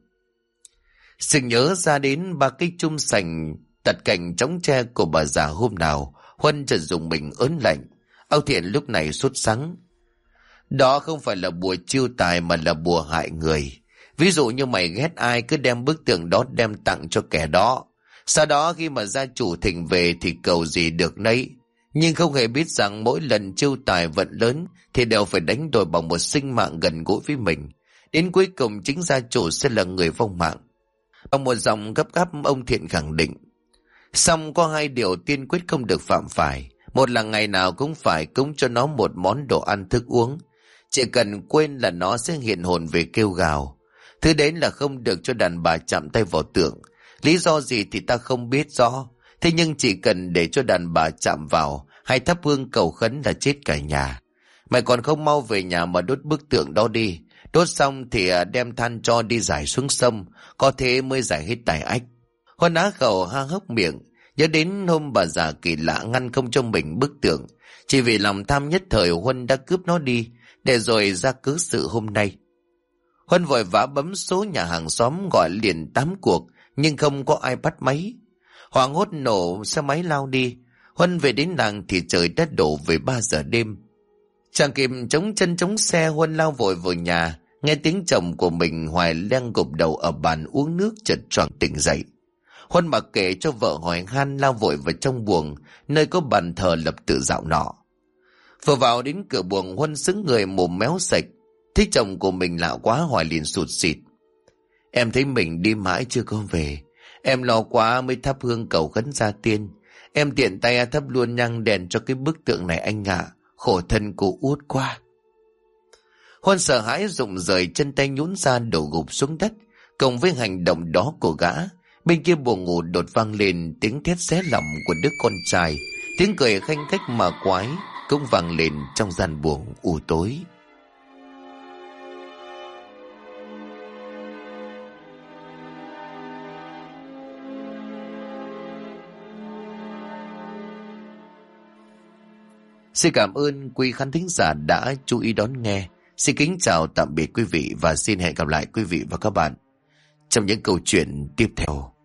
Sự nhớ ra đến ba cái chum sành tật cảnh trống tre của bà già hôm nào, Huân chợt dùng mình ớn lạnh. Ông Thiện lúc này sốt sắng: Đó không phải là bùa chiêu tài mà là bùa hại người. Ví dụ như mày ghét ai, cứ đem bức tượng đó đem tặng cho kẻ đó. Sau đó khi mà gia chủ thỉnh về thì cầu gì được nấy. Nhưng không hề biết rằng mỗi lần chiêu tài vận lớn thì đều phải đánh đổi bằng một sinh mạng gần gũi với mình. Đến cuối cùng chính gia chủ sẽ là người vong mạng. Bằng một giọng gấp gáp, ông Thiện khẳng định: Song có hai điều tiên quyết không được phạm phải. Một là ngày nào cũng phải cúng cho nó một món đồ ăn thức uống. Chỉ cần quên là nó sẽ hiện hồn về kêu gào. Thứ đến là không được cho đàn bà chạm tay vào tượng. Lý do gì thì ta không biết rõ. Thế nhưng chỉ cần để cho đàn bà chạm vào hay thắp hương cầu khấn là chết cả nhà. Mày còn không mau về nhà mà đốt bức tượng đó đi. Đốt xong thì đem than cho đi giải xuống sông, có thế mới giải hết tài ách. Huân á khẩu ha hốc miệng, nhớ đến hôm bà già kỳ lạ ngăn không cho mình bức tượng. Chỉ vì lòng tham nhất thời, Huân đã cướp nó đi, để rồi ra cớ sự hôm nay. Huân vội vã bấm số nhà hàng xóm gọi liền 8 cuộc, nhưng không có ai bắt máy. Hoảng hốt nổ xe máy lao đi. Huân về đến làng thì trời đã đổ về 3 giờ đêm. Chẳng kịp chống chân chống xe, Huân lao vội vào nhà, nghe tiếng chồng của mình Hoài đang gục đầu ở bàn uống nước, chợt choàng tỉnh dậy. Huân mặc kệ cho vợ hỏi han, lao vội vào trong buồng, nơi có bàn thờ lập tự dạo nọ. Vừa vào đến cửa buồng, Huân sững người mồm méo sạch. Thấy chồng của mình lạ quá, Hoài liền sụt sịt: "Em thấy mình đi mãi chưa có về. Em lo quá mới thắp hương cầu khấn gia tiên. Em tiện tay thắp luôn nhang đèn cho cái bức tượng này anh ạ. Khổ thân cô út quá." Huân sợ hãi rụng rời, chân tay nhũn ra đổ gục xuống đất. Cộng với hành động đó của gã, bên kia buồng ngủ đột vang lên tiếng thét xé lòng của đứa con trai. Tiếng cười khanh khách mà quái cũng vang lên trong gian buồng u tối. Xin cảm ơn quý khán thính giả đã chú ý đón nghe. Xin kính chào tạm biệt quý vị và xin hẹn gặp lại quý vị và các bạn trong những câu chuyện tiếp theo.